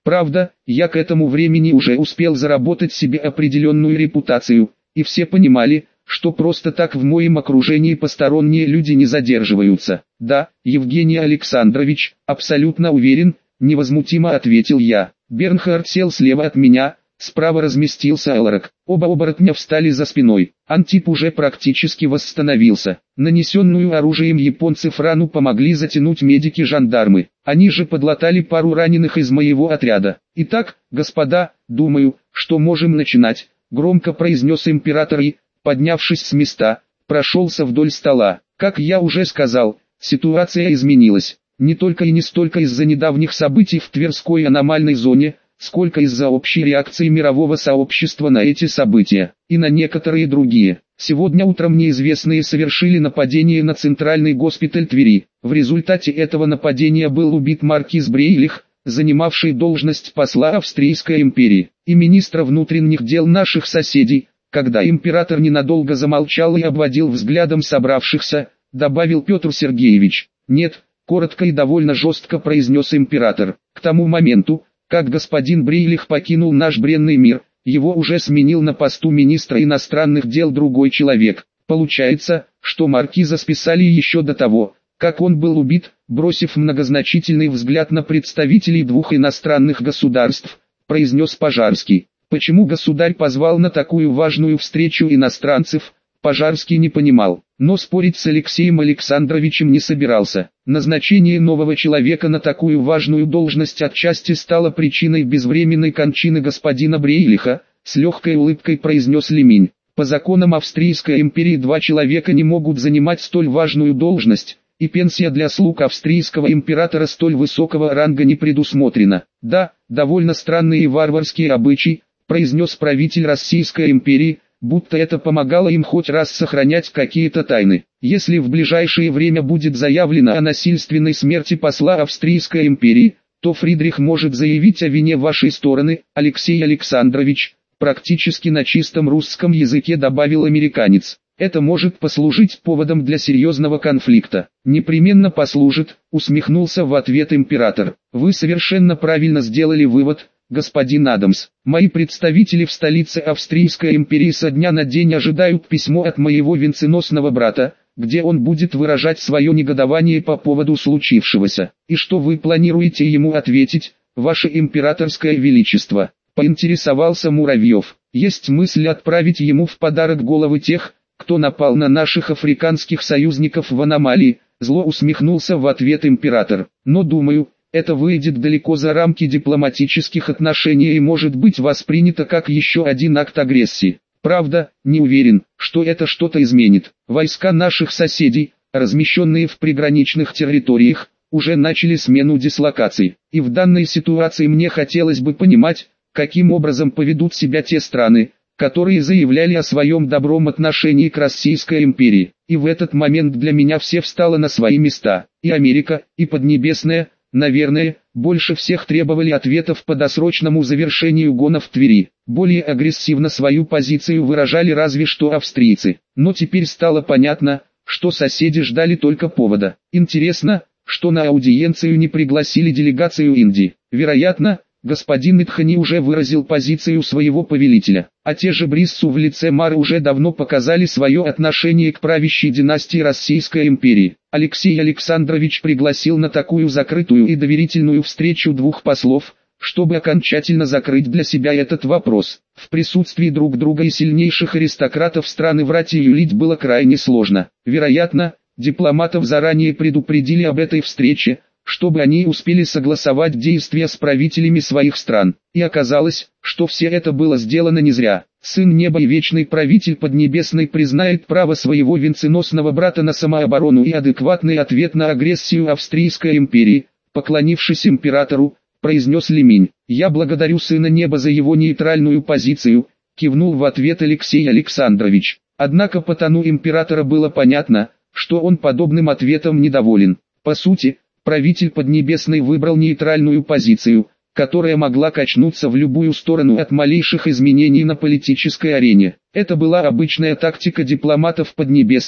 Правда, я к этому времени уже успел заработать себе определенную репутацию, и все понимали, что просто так в моем окружении посторонние люди не задерживаются. «Да, Евгений Александрович, абсолютно уверен», — невозмутимо ответил я. Бернхард сел слева от меня, справа разместился Элрак. Оба оборотня встали за спиной. Антип уже практически восстановился. Нанесенную оружием японцев рану помогли затянуть медики-жандармы. Они же подлатали пару раненых из моего отряда. «Итак, господа, думаю, что можем начинать», — громко произнес император и, поднявшись с места, прошелся вдоль стола. Как я уже сказал, ситуация изменилась. Не только и не столько из-за недавних событий в Тверской аномальной зоне, сколько из-за общей реакции мирового сообщества на эти события, и на некоторые другие. Сегодня утром неизвестные совершили нападение на центральный госпиталь Твери. В результате этого нападения был убит маркиз Брейлих, занимавший должность посла Австрийской империи, и министра внутренних дел наших соседей. Когда император ненадолго замолчал и обводил взглядом собравшихся, добавил Петр Сергеевич. «Нет», — коротко и довольно жестко произнес император. «К тому моменту, как господин Брейлих покинул наш бренный мир, его уже сменил на посту министра иностранных дел другой человек. Получается, что маркиза списали еще до того, как он был убит», бросив многозначительный взгляд на представителей двух иностранных государств, произнес Пожарский. Почему государь позвал на такую важную встречу иностранцев, Пожарский не понимал, но спорить с Алексеем Александровичем не собирался. Назначение нового человека на такую важную должность отчасти стало причиной безвременной кончины господина Брейлиха, с легкой улыбкой произнес Леминь. По законам Австрийской империи два человека не могут занимать столь важную должность, и пенсия для слуг австрийского императора столь высокого ранга не предусмотрена. Да, довольно странные и варварские обычаи, произнес правитель Российской империи, будто это помогало им хоть раз сохранять какие-то тайны. Если в ближайшее время будет заявлено о насильственной смерти посла Австрийской империи, то Фридрих может заявить о вине вашей стороны, Алексей Александрович, практически на чистом русском языке добавил американец. Это может послужить поводом для серьезного конфликта. Непременно послужит, усмехнулся в ответ император. Вы совершенно правильно сделали вывод, господин Адамс. Мои представители в столице Австрийской империи со дня на день ожидают письмо от моего венценосного брата, где он будет выражать свое негодование по поводу случившегося. И что вы планируете ему ответить, ваше императорское величество? Поинтересовался Муравьев. Есть мысль отправить ему в подарок головы тех, кто напал на наших африканских союзников в аномалии, зло усмехнулся в ответ император. Но думаю, это выйдет далеко за рамки дипломатических отношений и может быть воспринято как еще один акт агрессии. Правда, не уверен, что это что-то изменит. Войска наших соседей, размещенные в приграничных территориях, уже начали смену дислокаций. И в данной ситуации мне хотелось бы понимать, каким образом поведут себя те страны, которые заявляли о своем добром отношении к Российской империи. И в этот момент для меня все встало на свои места. И Америка, и Поднебесная, наверное, больше всех требовали ответов по досрочному завершению гона в Твери. Более агрессивно свою позицию выражали разве что австрийцы. Но теперь стало понятно, что соседи ждали только повода. Интересно, что на аудиенцию не пригласили делегацию Индии. Вероятно, господин Итхани уже выразил позицию своего повелителя, а те же Бриссу в лице Мары уже давно показали свое отношение к правящей династии Российской империи. Алексей Александрович пригласил на такую закрытую и доверительную встречу двух послов, чтобы окончательно закрыть для себя этот вопрос. В присутствии друг друга и сильнейших аристократов страны врать и юлить было крайне сложно. Вероятно, дипломатов заранее предупредили об этой встрече, чтобы они успели согласовать действия с правителями своих стран. И оказалось, что все это было сделано не зря. Сын неба и вечный правитель Поднебесной признает право своего венценосного брата на самооборону и адекватный ответ на агрессию Австрийской империи, поклонившись императору, произнес Леминь. «Я благодарю сына неба за его нейтральную позицию», кивнул в ответ Алексей Александрович. Однако по тону императора было понятно, что он подобным ответом недоволен. По сути, правитель Поднебесной выбрал нейтральную позицию, которая могла качнуться в любую сторону от малейших изменений на политической арене. Это была обычная тактика дипломатов Поднебесной,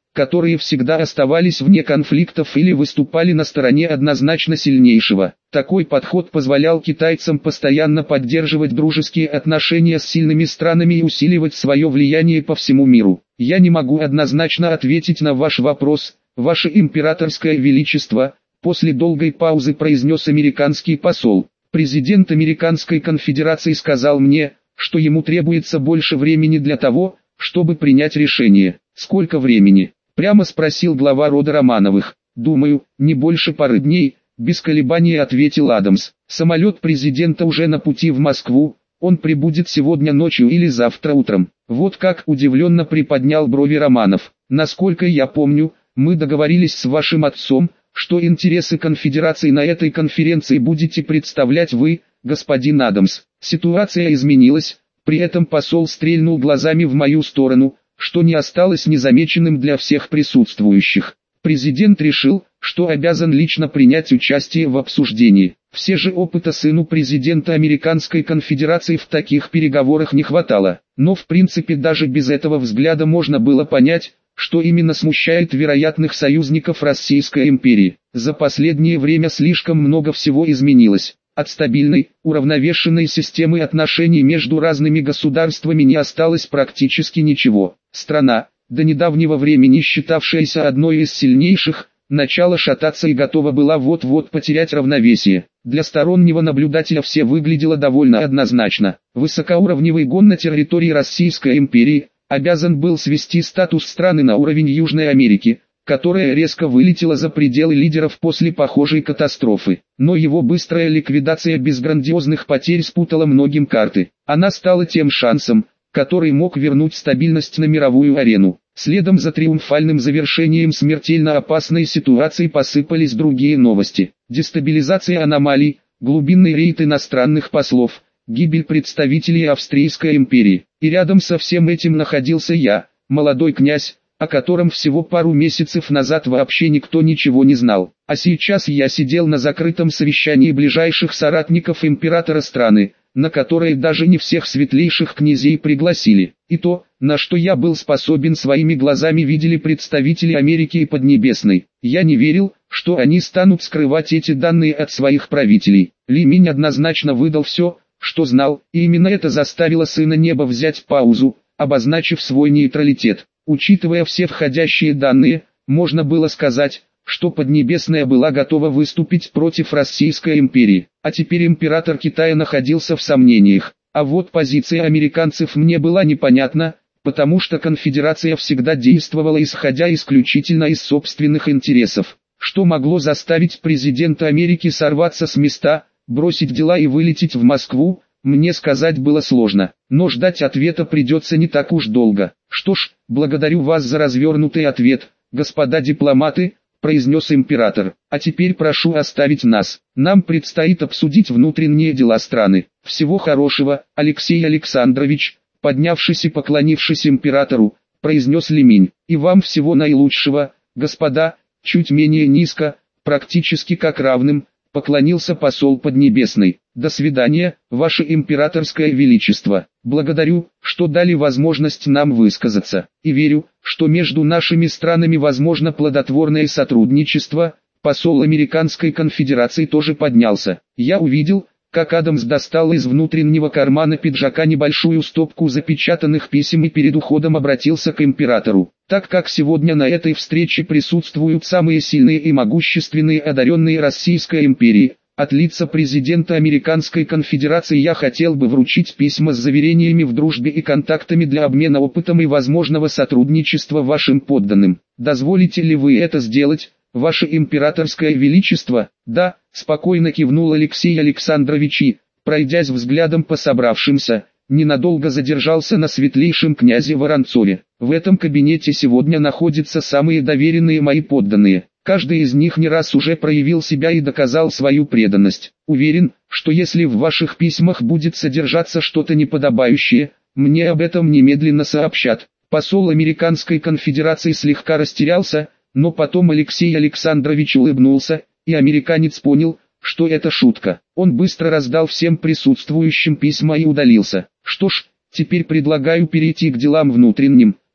которые всегда оставались вне конфликтов или выступали на стороне однозначно сильнейшего. Такой подход позволял китайцам постоянно поддерживать дружеские отношения с сильными странами и усиливать свое влияние по всему миру. Я не могу однозначно ответить на ваш вопрос, Ваше Императорское Величество, после долгой паузы произнес американский посол. Президент Американской конфедерации сказал мне, что ему требуется больше времени для того, чтобы принять решение. Сколько времени? Прямо спросил глава рода Романовых. Думаю, не больше пары дней, без колебаний ответил Адамс. Самолет президента уже на пути в Москву, он прибудет сегодня ночью или завтра утром. Вот как, удивленно приподнял брови Романов. Насколько я помню, мы договорились с вашим отцом, что интересы конфедерации на этой конференции будете представлять вы, господин Адамс. Ситуация изменилась, при этом посол стрельнул глазами в мою сторону, что не осталось незамеченным для всех присутствующих. Президент решил, что обязан лично принять участие в обсуждении. Все же опыта сыну президента Американской конфедерации в таких переговорах не хватало. Но в принципе даже без этого взгляда можно было понять, что именно смущает вероятных союзников Российской империи. За последнее время слишком много всего изменилось. От стабильной, уравновешенной системы отношений между разными государствами не осталось практически ничего. Страна, до недавнего времени считавшаяся одной из сильнейших, начала шататься и готова была вот-вот потерять равновесие. Для стороннего наблюдателя все выглядело довольно однозначно. Высокоуровневый гон на территории Российской империи обязан был свести статус страны на уровень Южной Америки, которая резко вылетела за пределы лидеров после похожей катастрофы. Но его быстрая ликвидация без грандиозных потерь спутала многим карты. Она стала тем шансом, который мог вернуть стабильность на мировую арену. Следом за триумфальным завершением смертельно опасной ситуации посыпались другие новости. Дестабилизация аномалий, глубинный рейд иностранных послов, гибель представителей Австрийской империи. И рядом со всем этим находился я, молодой князь, о котором всего пару месяцев назад вообще никто ничего не знал. А сейчас я сидел на закрытом совещании ближайших соратников императора страны, на которое даже не всех светлейших князей пригласили. И то, на что я был способен своими глазами видели представители Америки и Поднебесной. Я не верил, что они станут скрывать эти данные от своих правителей. Ли Минь однозначно выдал все, что знал, и именно это заставило сына неба взять паузу, обозначив свой нейтралитет. Учитывая все входящие данные, можно было сказать, что Поднебесная была готова выступить против Российской империи. А теперь император Китая находился в сомнениях. А вот позиция американцев мне была непонятна, потому что конфедерация всегда действовала исходя исключительно из собственных интересов. Что могло заставить президента Америки сорваться с места, бросить дела и вылететь в Москву, мне сказать было сложно, но ждать ответа придется не так уж долго. Что ж, благодарю вас за развернутый ответ, господа дипломаты, произнес император. А теперь прошу оставить нас. Нам предстоит обсудить внутренние дела страны. Всего хорошего, Алексей Александрович, поднявшись и поклонившись императору, произнес Ли Минь. И вам всего наилучшего, господа, чуть менее низко, практически как равным, поклонился посол Поднебесной. До свидания, ваше императорское величество. Благодарю, что дали возможность нам высказаться. И верю, что между нашими странами возможно плодотворное сотрудничество. Посол Американской конфедерации тоже поднялся. Я увидел, как Адамс достал из внутреннего кармана пиджака небольшую стопку запечатанных писем и перед уходом обратился к императору. Так как сегодня на этой встрече присутствуют самые сильные и могущественные одаренные Российской империи, от лица президента Американской конфедерации я хотел бы вручить письма с заверениями в дружбе и контактами для обмена опытом и возможного сотрудничества вашим подданным. Дозволите ли вы это сделать, ваше императорское величество? Да, спокойно кивнул Алексей Александрович и, пройдясь взглядом по собравшимся, ненадолго задержался на светлейшем князе Воронцове. В этом кабинете сегодня находятся самые доверенные мои подданные. Каждый из них не раз уже проявил себя и доказал свою преданность. Уверен, что если в ваших письмах будет содержаться что-то неподобающее, мне об этом немедленно сообщат. Посол Американской конфедерации слегка растерялся, но потом Алексей Александрович улыбнулся, и американец понял, что это шутка. Он быстро раздал всем присутствующим письма и удалился. Что ж, теперь предлагаю перейти к делам внутренним.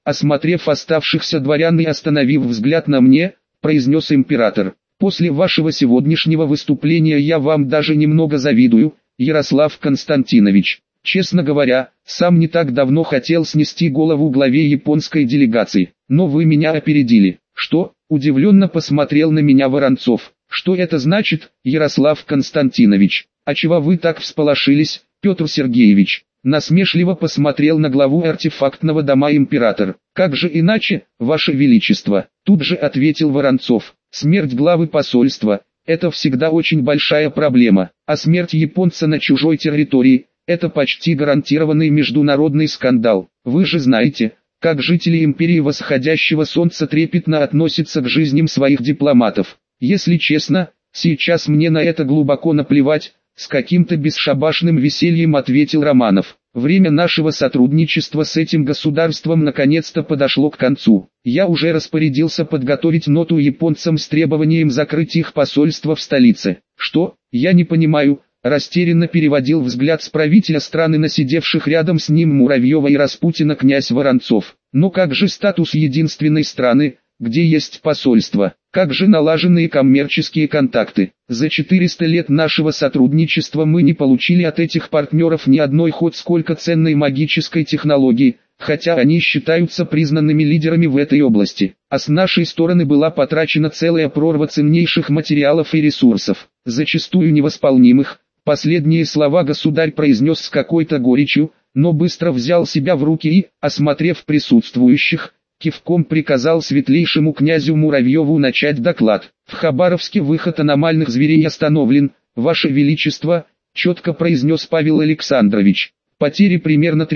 осмотрев оставшихся дворян и остановив взгляд на мне, произнес император. После вашего сегодняшнего выступления я вам даже немного завидую, Ярослав Константинович. Честно говоря, сам не так давно хотел снести голову главе японской делегации, но вы меня опередили. Что? Удивленно посмотрел на меня Воронцов. Что это значит, Ярослав Константинович? А чего вы так всполошились, Петр Сергеевич? Насмешливо посмотрел на главу артефактного дома император. Как же иначе, ваше величество? Тут же ответил Воронцов. Смерть главы посольства – это всегда очень большая проблема, а смерть японца на чужой территории – это почти гарантированный международный скандал. Вы же знаете, как жители империи восходящего солнца трепетно относятся к жизням своих дипломатов. Если честно, сейчас мне на это глубоко наплевать, с каким-то бесшабашным весельем ответил Романов. Время нашего сотрудничества с этим государством наконец-то подошло к концу. Я уже распорядился подготовить ноту японцам с требованием закрыть их посольство в столице. Что? Я не понимаю. Растерянно переводил взгляд с правителя страны на сидевших рядом с ним Муравьева и Распутина князь Воронцов. Но как же статус единственной страны, где есть посольство? Как же налаженные коммерческие контакты? За 400 лет нашего сотрудничества мы не получили от этих партнеров ни одной хоть сколько ценной магической технологии, хотя они считаются признанными лидерами в этой области. А с нашей стороны была потрачена целая прорва ценнейших материалов и ресурсов, зачастую невосполнимых. Последние слова государь произнес с какой-то горечью, но быстро взял себя в руки и, осмотрев присутствующих, кивком приказал светлейшему князю Муравьеву начать доклад. В Хабаровске выход аномальных зверей остановлен, Ваше Величество, четко произнес Павел Александрович. Потери примерно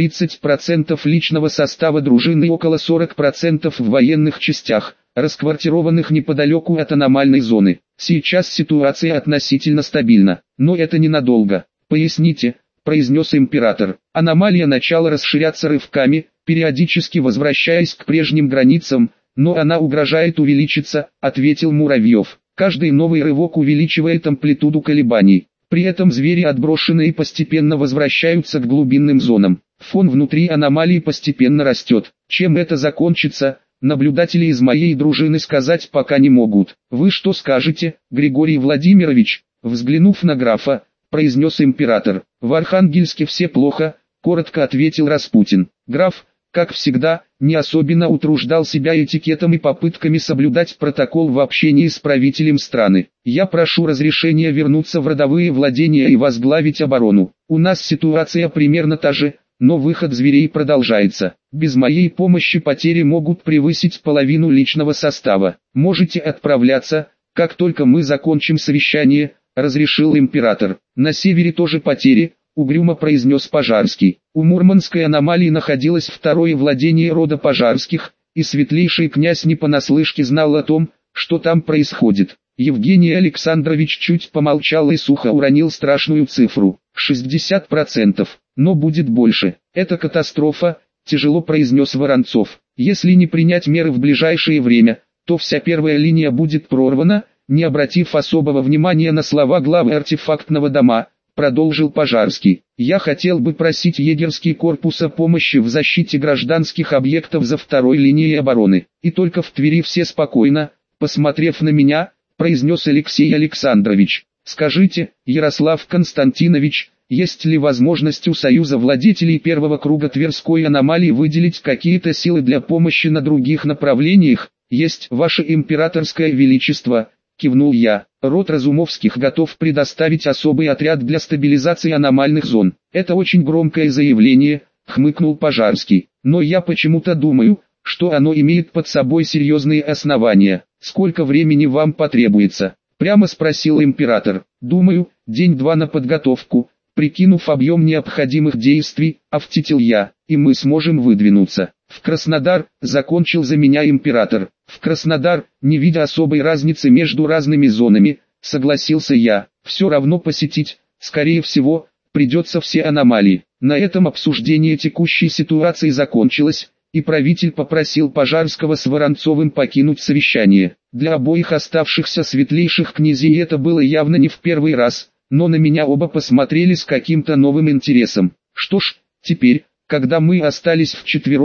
30% личного состава дружины и около 40% в военных частях, расквартированных неподалеку от аномальной зоны. Сейчас ситуация относительно стабильна, но это ненадолго. Поясните, произнес император. Аномалия начала расширяться рывками, периодически возвращаясь к прежним границам, но она угрожает увеличиться, ответил Муравьев. Каждый новый рывок увеличивает амплитуду колебаний. При этом звери отброшенные постепенно возвращаются к глубинным зонам. Фон внутри аномалии постепенно растет. Чем это закончится, наблюдатели из моей дружины сказать пока не могут. Вы что скажете, Григорий Владимирович? Взглянув на графа, произнес император. В Архангельске все плохо, коротко ответил Распутин. Граф, как всегда, не особенно утруждал себя этикетом и попытками соблюдать протокол в общении с правителем страны. Я прошу разрешения вернуться в родовые владения и возглавить оборону. У нас ситуация примерно та же, но выход зверей продолжается. Без моей помощи потери могут превысить половину личного состава. Можете отправляться, как только мы закончим совещание, разрешил император. На севере тоже потери, угрюмо произнес Пожарский. У Мурманской аномалии находилось второе владение рода Пожарских, и светлейший князь не понаслышке знал о том, что там происходит. Евгений Александрович чуть помолчал и сухо уронил страшную цифру. 60%, но будет больше. Это катастрофа, тяжело произнес Воронцов. Если не принять меры в ближайшее время, то вся первая линия будет прорвана, не обратив особого внимания на слова главы артефактного дома, продолжил Пожарский. Я хотел бы просить егерский корпус о помощи в защите гражданских объектов за второй линией обороны. И только в Твери все спокойно, посмотрев на меня, произнес Алексей Александрович. Скажите, Ярослав Константинович, есть ли возможность у Союза владетелей первого круга Тверской аномалии выделить какие-то силы для помощи на других направлениях? Есть, Ваше Императорское Величество, кивнул я. Род Разумовских готов предоставить особый отряд для стабилизации аномальных зон. Это очень громкое заявление, хмыкнул Пожарский. Но я почему-то думаю, что оно имеет под собой серьезные основания. Сколько времени вам потребуется? Прямо спросил император. Думаю, день-два на подготовку. Прикинув объем необходимых действий, ответил я, и мы сможем выдвинуться. В Краснодар, закончил за меня император. В Краснодар, не видя особой разницы между разными зонами, согласился я. Все равно посетить, скорее всего, придется все аномалии. На этом обсуждение текущей ситуации закончилось, и правитель попросил Пожарского с Воронцовым покинуть совещание. Для обоих оставшихся светлейших князей это было явно не в первый раз, но на меня оба посмотрели с каким-то новым интересом. Что ж, теперь, когда мы остались вчетвером,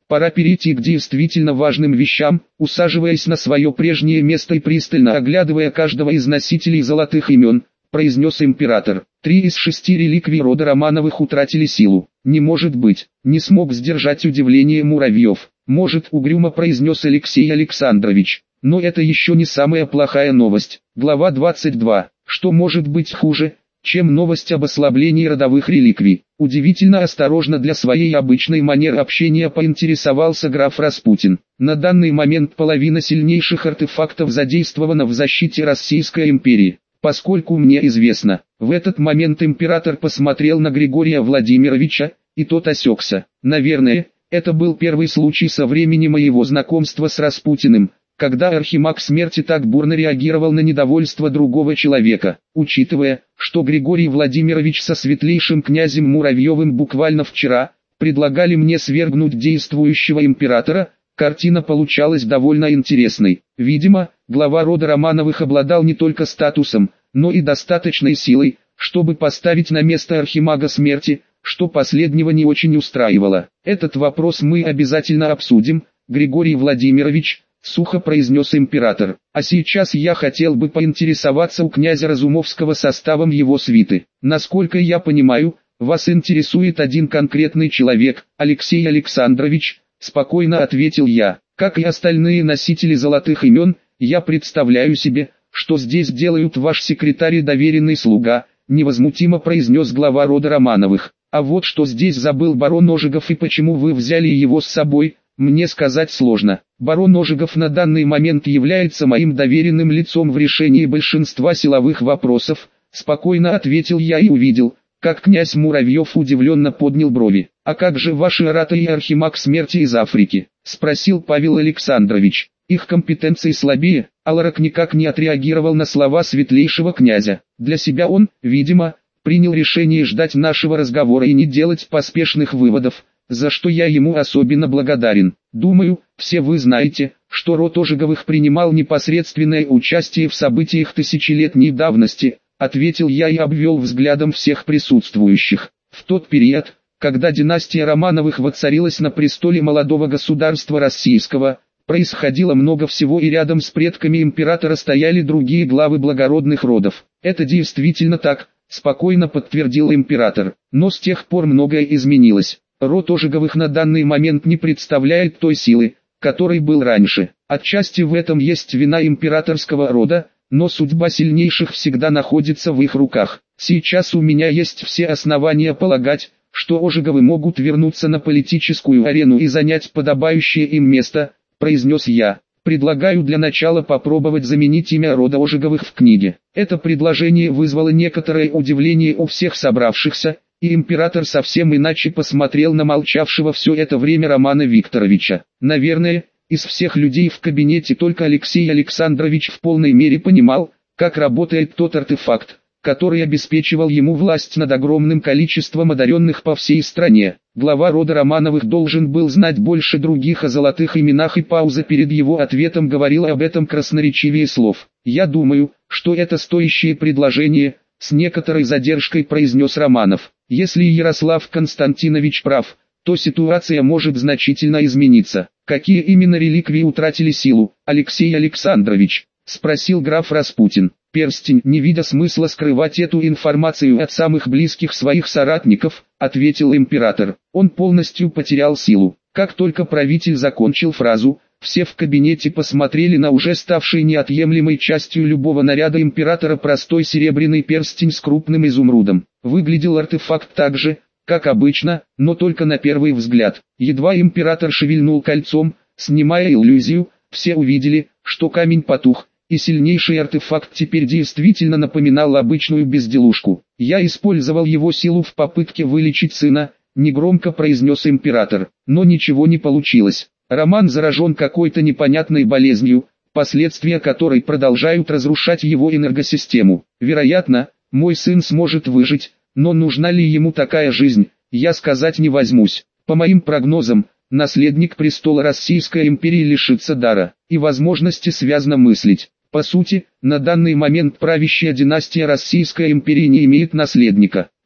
Пора перейти к действительно важным вещам. Усаживаясь на свое прежнее место и пристально оглядывая каждого из носителей золотых имен, произнес император. 3 из 6 реликвий рода Романовых утратили силу. Не может быть. Не смог сдержать удивление Муравьев. Может, угрюмо произнес Алексей Александрович. Но это еще не самая плохая новость. Глава 22. Что может быть хуже, чем новость об ослаблении родовых реликвий? Удивительно осторожно для своей обычной манеры общения поинтересовался граф Распутин. На данный момент половина сильнейших артефактов задействована в защите Российской империи. Поскольку мне известно, в этот момент император посмотрел на Григория Владимировича, и тот осекся. Наверное, это был первый случай со времени моего знакомства с Распутиным, когда архимаг смерти так бурно реагировал на недовольство другого человека. Учитывая, что Григорий Владимирович со светлейшим князем Муравьевым буквально вчера предлагали мне свергнуть действующего императора, картина получалась довольно интересной. Видимо, глава рода Романовых обладал не только статусом, но и достаточной силой, чтобы поставить на место архимага смерти, что последнего не очень устраивало. Этот вопрос мы обязательно обсудим, Григорий Владимирович, сухо произнес император. А сейчас я хотел бы поинтересоваться у князя Разумовского составом его свиты. Насколько я понимаю, вас интересует один конкретный человек, Алексей Александрович, спокойно ответил я. Как и остальные носители золотых имен, я представляю себе, что здесь делают ваш секретарь и доверенный слуга, невозмутимо произнес глава рода Романовых. А вот что здесь забыл барон Ожегов и почему вы взяли его с собой, мне сказать сложно. Барон Ожегов на данный момент является моим доверенным лицом в решении большинства силовых вопросов, спокойно ответил я и увидел, как князь Муравьев удивленно поднял брови. «А как же ваши Арата и Архимаг смерти из Африки?» – спросил Павел Александрович. Их компетенции слабее. Аларак никак не отреагировал на слова светлейшего князя. Для себя он, видимо, принял решение ждать нашего разговора и не делать поспешных выводов, за что я ему особенно благодарен. Думаю, все вы знаете, что род Ожеговых принимал непосредственное участие в событиях тысячелетней давности, ответил я и обвел взглядом всех присутствующих. В тот период, когда династия Романовых воцарилась на престоле молодого государства российского, происходило много всего, и рядом с предками императора стояли другие главы благородных родов. Это действительно так, спокойно подтвердил император. Но с тех пор многое изменилось. Род Ожеговых на данный момент не представляет той силы, которой был раньше. Отчасти в этом есть вина императорского рода, но судьба сильнейших всегда находится в их руках. Сейчас у меня есть все основания полагать, что Ожеговы могут вернуться на политическую арену и занять подобающее им место, произнес я. Предлагаю для начала попробовать заменить имя рода Ожеговых в книге. Это предложение вызвало некоторое удивление у всех собравшихся, и император совсем иначе посмотрел на молчавшего все это время Романа Викторовича. Наверное, из всех людей в кабинете только Алексей Александрович в полной мере понимал, как работает тот артефакт, который обеспечивал ему власть над огромным количеством одаренных по всей стране. Глава рода Романовых должен был знать больше других о золотых именах, и пауза перед его ответом говорила об этом красноречивее слов. «Я думаю, что это стоящее предложение», — с некоторой задержкой произнес Романов. «Если Ярослав Константинович прав, то ситуация может значительно измениться». «Какие именно реликвии утратили силу, Алексей Александрович?» — спросил граф Распутин. «Перстень», не видя смысла скрывать эту информацию от самых близких своих соратников, ответил император. «Он полностью потерял силу». Как только правитель закончил фразу, все в кабинете посмотрели на уже ставший неотъемлемой частью любого наряда императора простой серебряный перстень с крупным изумрудом. Выглядел артефакт так же, как обычно, но только на первый взгляд. Едва император шевельнул кольцом, снимая иллюзию, все увидели, что камень потух, и сильнейший артефакт теперь действительно напоминал обычную безделушку. «Я использовал его силу в попытке вылечить сына», — негромко произнес император, но ничего не получилось. Роман заражен какой-то непонятной болезнью, последствия которой продолжают разрушать его энергосистему. Вероятно, мой сын сможет выжить, но нужна ли ему такая жизнь, я сказать не возьмусь. По моим прогнозам, наследник престола Российской империи лишится дара и возможности связно мыслить. По сути, на данный момент правящая династия Российской империи не имеет наследника.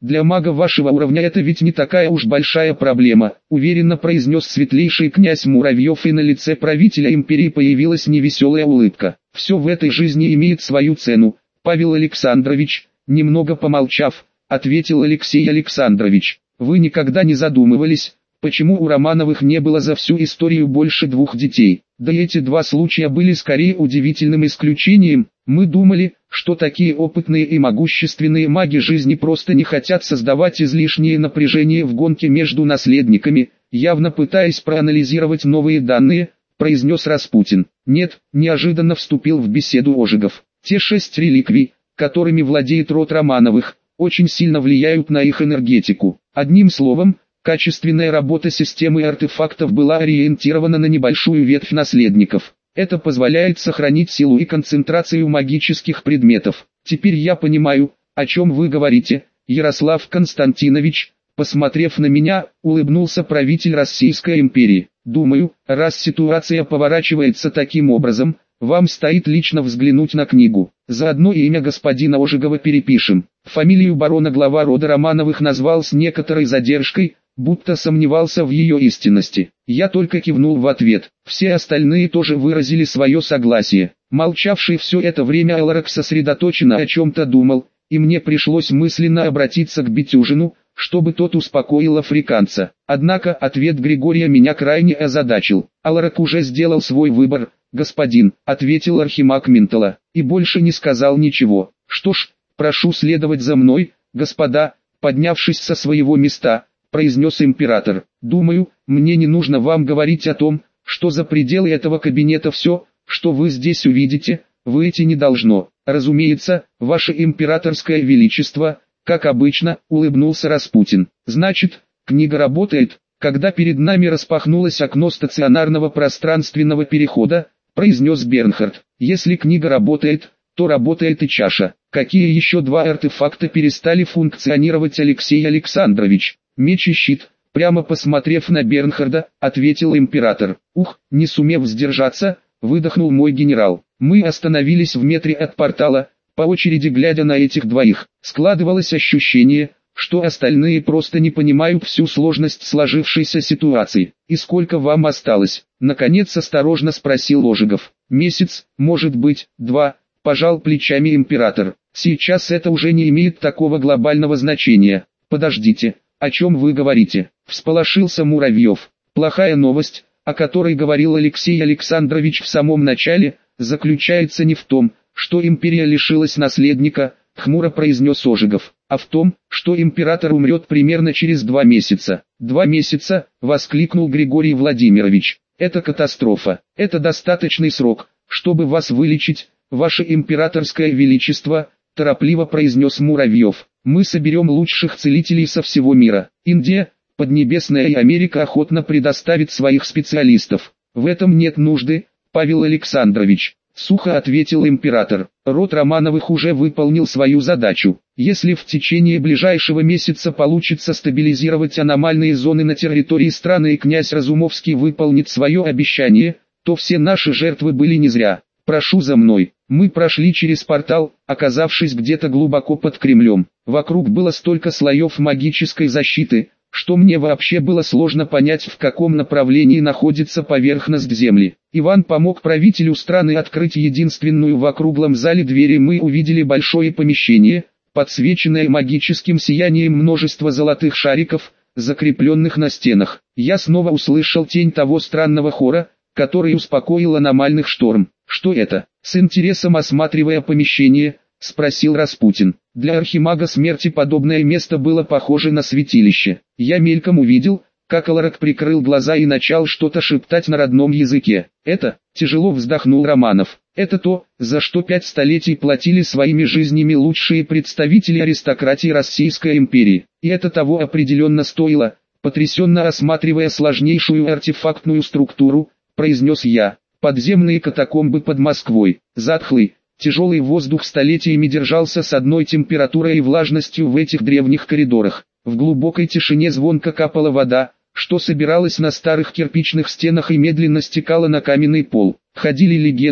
Для мага вашего уровня это ведь не такая уж большая проблема, уверенно произнес светлейший князь Муравьев, и на лице правителя империи появилась невеселая улыбка. Все в этой жизни имеет свою цену, Павел Александрович, немного помолчав, ответил Алексей Александрович. Вы никогда не задумывались, почему у Романовых не было за всю историю больше 2 детей? Да и эти 2 случая были скорее удивительным исключением. Мы думали, что такие опытные и могущественные маги жизни просто не хотят создавать излишнее напряжение в гонке между наследниками, явно пытаясь проанализировать новые данные, произнес Распутин. Нет, неожиданно вступил в беседу Ожегов. Те 6 реликвий, которыми владеет род Романовых, очень сильно влияют на их энергетику. Одним словом, качественная работа системы артефактов была ориентирована на небольшую ветвь наследников. Это позволяет сохранить силу и концентрацию магических предметов. Теперь я понимаю, о чем вы говорите, Ярослав Константинович. Посмотрев на меня, улыбнулся правитель Российской империи. Думаю, раз ситуация поворачивается таким образом, вам стоит лично взглянуть на книгу. Заодно и имя господина Ожегова перепишем. Фамилию барона глава рода Романовых назвал с некоторой задержкой, будто сомневался в ее истинности. Я только кивнул в ответ. Все остальные тоже выразили свое согласие. Молчавший все это время Аларак сосредоточенно о чем-то думал, и мне пришлось мысленно обратиться к Бетюжину, чтобы тот успокоил африканца. Однако ответ Григория меня крайне озадачил. Аларак уже сделал свой выбор, господин, ответил архимаг Минтала, и больше не сказал ничего. Что ж, прошу следовать за мной, господа, поднявшись со своего места, произнес император. Думаю, мне не нужно вам говорить о том, что за пределы этого кабинета все, что вы здесь увидите, выйти не должно. Разумеется, ваше императорское величество, как обычно, улыбнулся Распутин. Значит, книга работает. Когда перед нами распахнулось окно стационарного пространственного перехода, произнес Бернхард. Если книга работает, то работает и чаша. Какие еще 2 артефакта перестали функционировать, Алексей Александрович? Меч и щит, прямо посмотрев на Бернхарда, ответил император. Ух, не сумев сдержаться, выдохнул мой генерал. Мы остановились в метре от портала, по очереди глядя на этих 2. Складывалось ощущение, что остальные просто не понимают всю сложность сложившейся ситуации. И сколько вам осталось? Наконец осторожно спросил Ожегов. Месяц, может быть, 2, пожал плечами император. Сейчас это уже не имеет такого глобального значения. Подождите. «О чем вы говорите?» – всполошился Муравьев. «Плохая новость, о которой говорил Алексей Александрович в самом начале, заключается не в том, что империя лишилась наследника», – хмуро произнес Ожегов, «а в том, что император умрет примерно через 2 месяца». «2 месяца?» – воскликнул Григорий Владимирович. «Это катастрофа. Это достаточный срок, чтобы вас вылечить, ваше императорское величество», – торопливо произнес Муравьев. «Мы соберем лучших целителей со всего мира. Индия, Поднебесная и Америка охотно предоставит своих специалистов. В этом нет нужды, Павел Александрович», — сухо ответил император. «Род Романовых уже выполнил свою задачу. Если в течение ближайшего месяца получится стабилизировать аномальные зоны на территории страны и князь Разумовский выполнит свое обещание, то все наши жертвы были не зря. Прошу за мной». Мы прошли через портал, оказавшись где-то глубоко под Кремлем. Вокруг было столько слоев магической защиты, что мне вообще было сложно понять, в каком направлении находится поверхность Земли. Иван помог правителю страны открыть единственную в округлом зале дверь, и мы увидели большое помещение, подсвеченное магическим сиянием множества золотых шариков, закрепленных на стенах. Я снова услышал тень того странного хора, который успокоил аномальных шторм. «Что это?» — с интересом осматривая помещение, спросил Распутин. Для архимага смерти подобное место было похоже на святилище. Я мельком увидел, как Аларак прикрыл глаза и начал что-то шептать на родном языке. «Это», — тяжело вздохнул Романов, — «это то, за что 5 столетий платили своими жизнями лучшие представители аристократии Российской империи. И это того определенно стоило», — потрясенно осматривая сложнейшую артефактную структуру, произнес я. «Подземные катакомбы под Москвой. Затхлый, тяжелый воздух столетиями держался с одной температурой и влажностью в этих древних коридорах. В глубокой тишине звонко капала вода, что собиралась на старых кирпичных стенах и медленно стекала на каменный пол. Ходили легенды,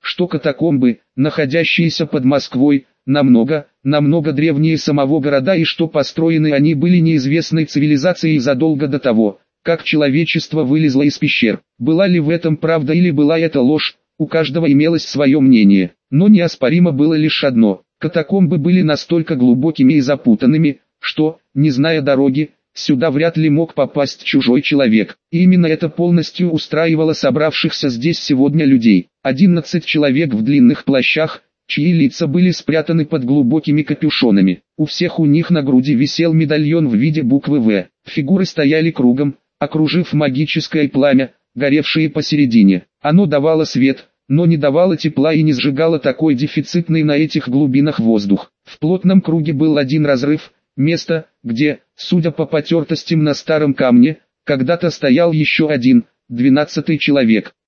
что катакомбы, находящиеся под Москвой, намного древнее самого города и что построены они были неизвестной цивилизацией задолго до того, как человечество вылезло из пещер. Была ли в этом правда или была это ложь, у каждого имелось свое мнение, но неоспоримо было лишь одно: катакомбы были настолько глубокими и запутанными, что, не зная дороги, сюда вряд ли мог попасть чужой человек. И именно это полностью устраивало собравшихся здесь сегодня людей. 11 человек в длинных плащах, чьи лица были спрятаны под глубокими капюшонами. У всех у них на груди висел медальон в виде буквы «В». Фигуры стояли кругом, окружив магическое пламя, горевшее посередине. Оно давало свет, но не давало тепла и не сжигало такой дефицитный на этих глубинах воздух. В плотном круге был один разрыв, место, где, судя по потертостям на старом камне, когда-то стоял еще один, 12-й человек.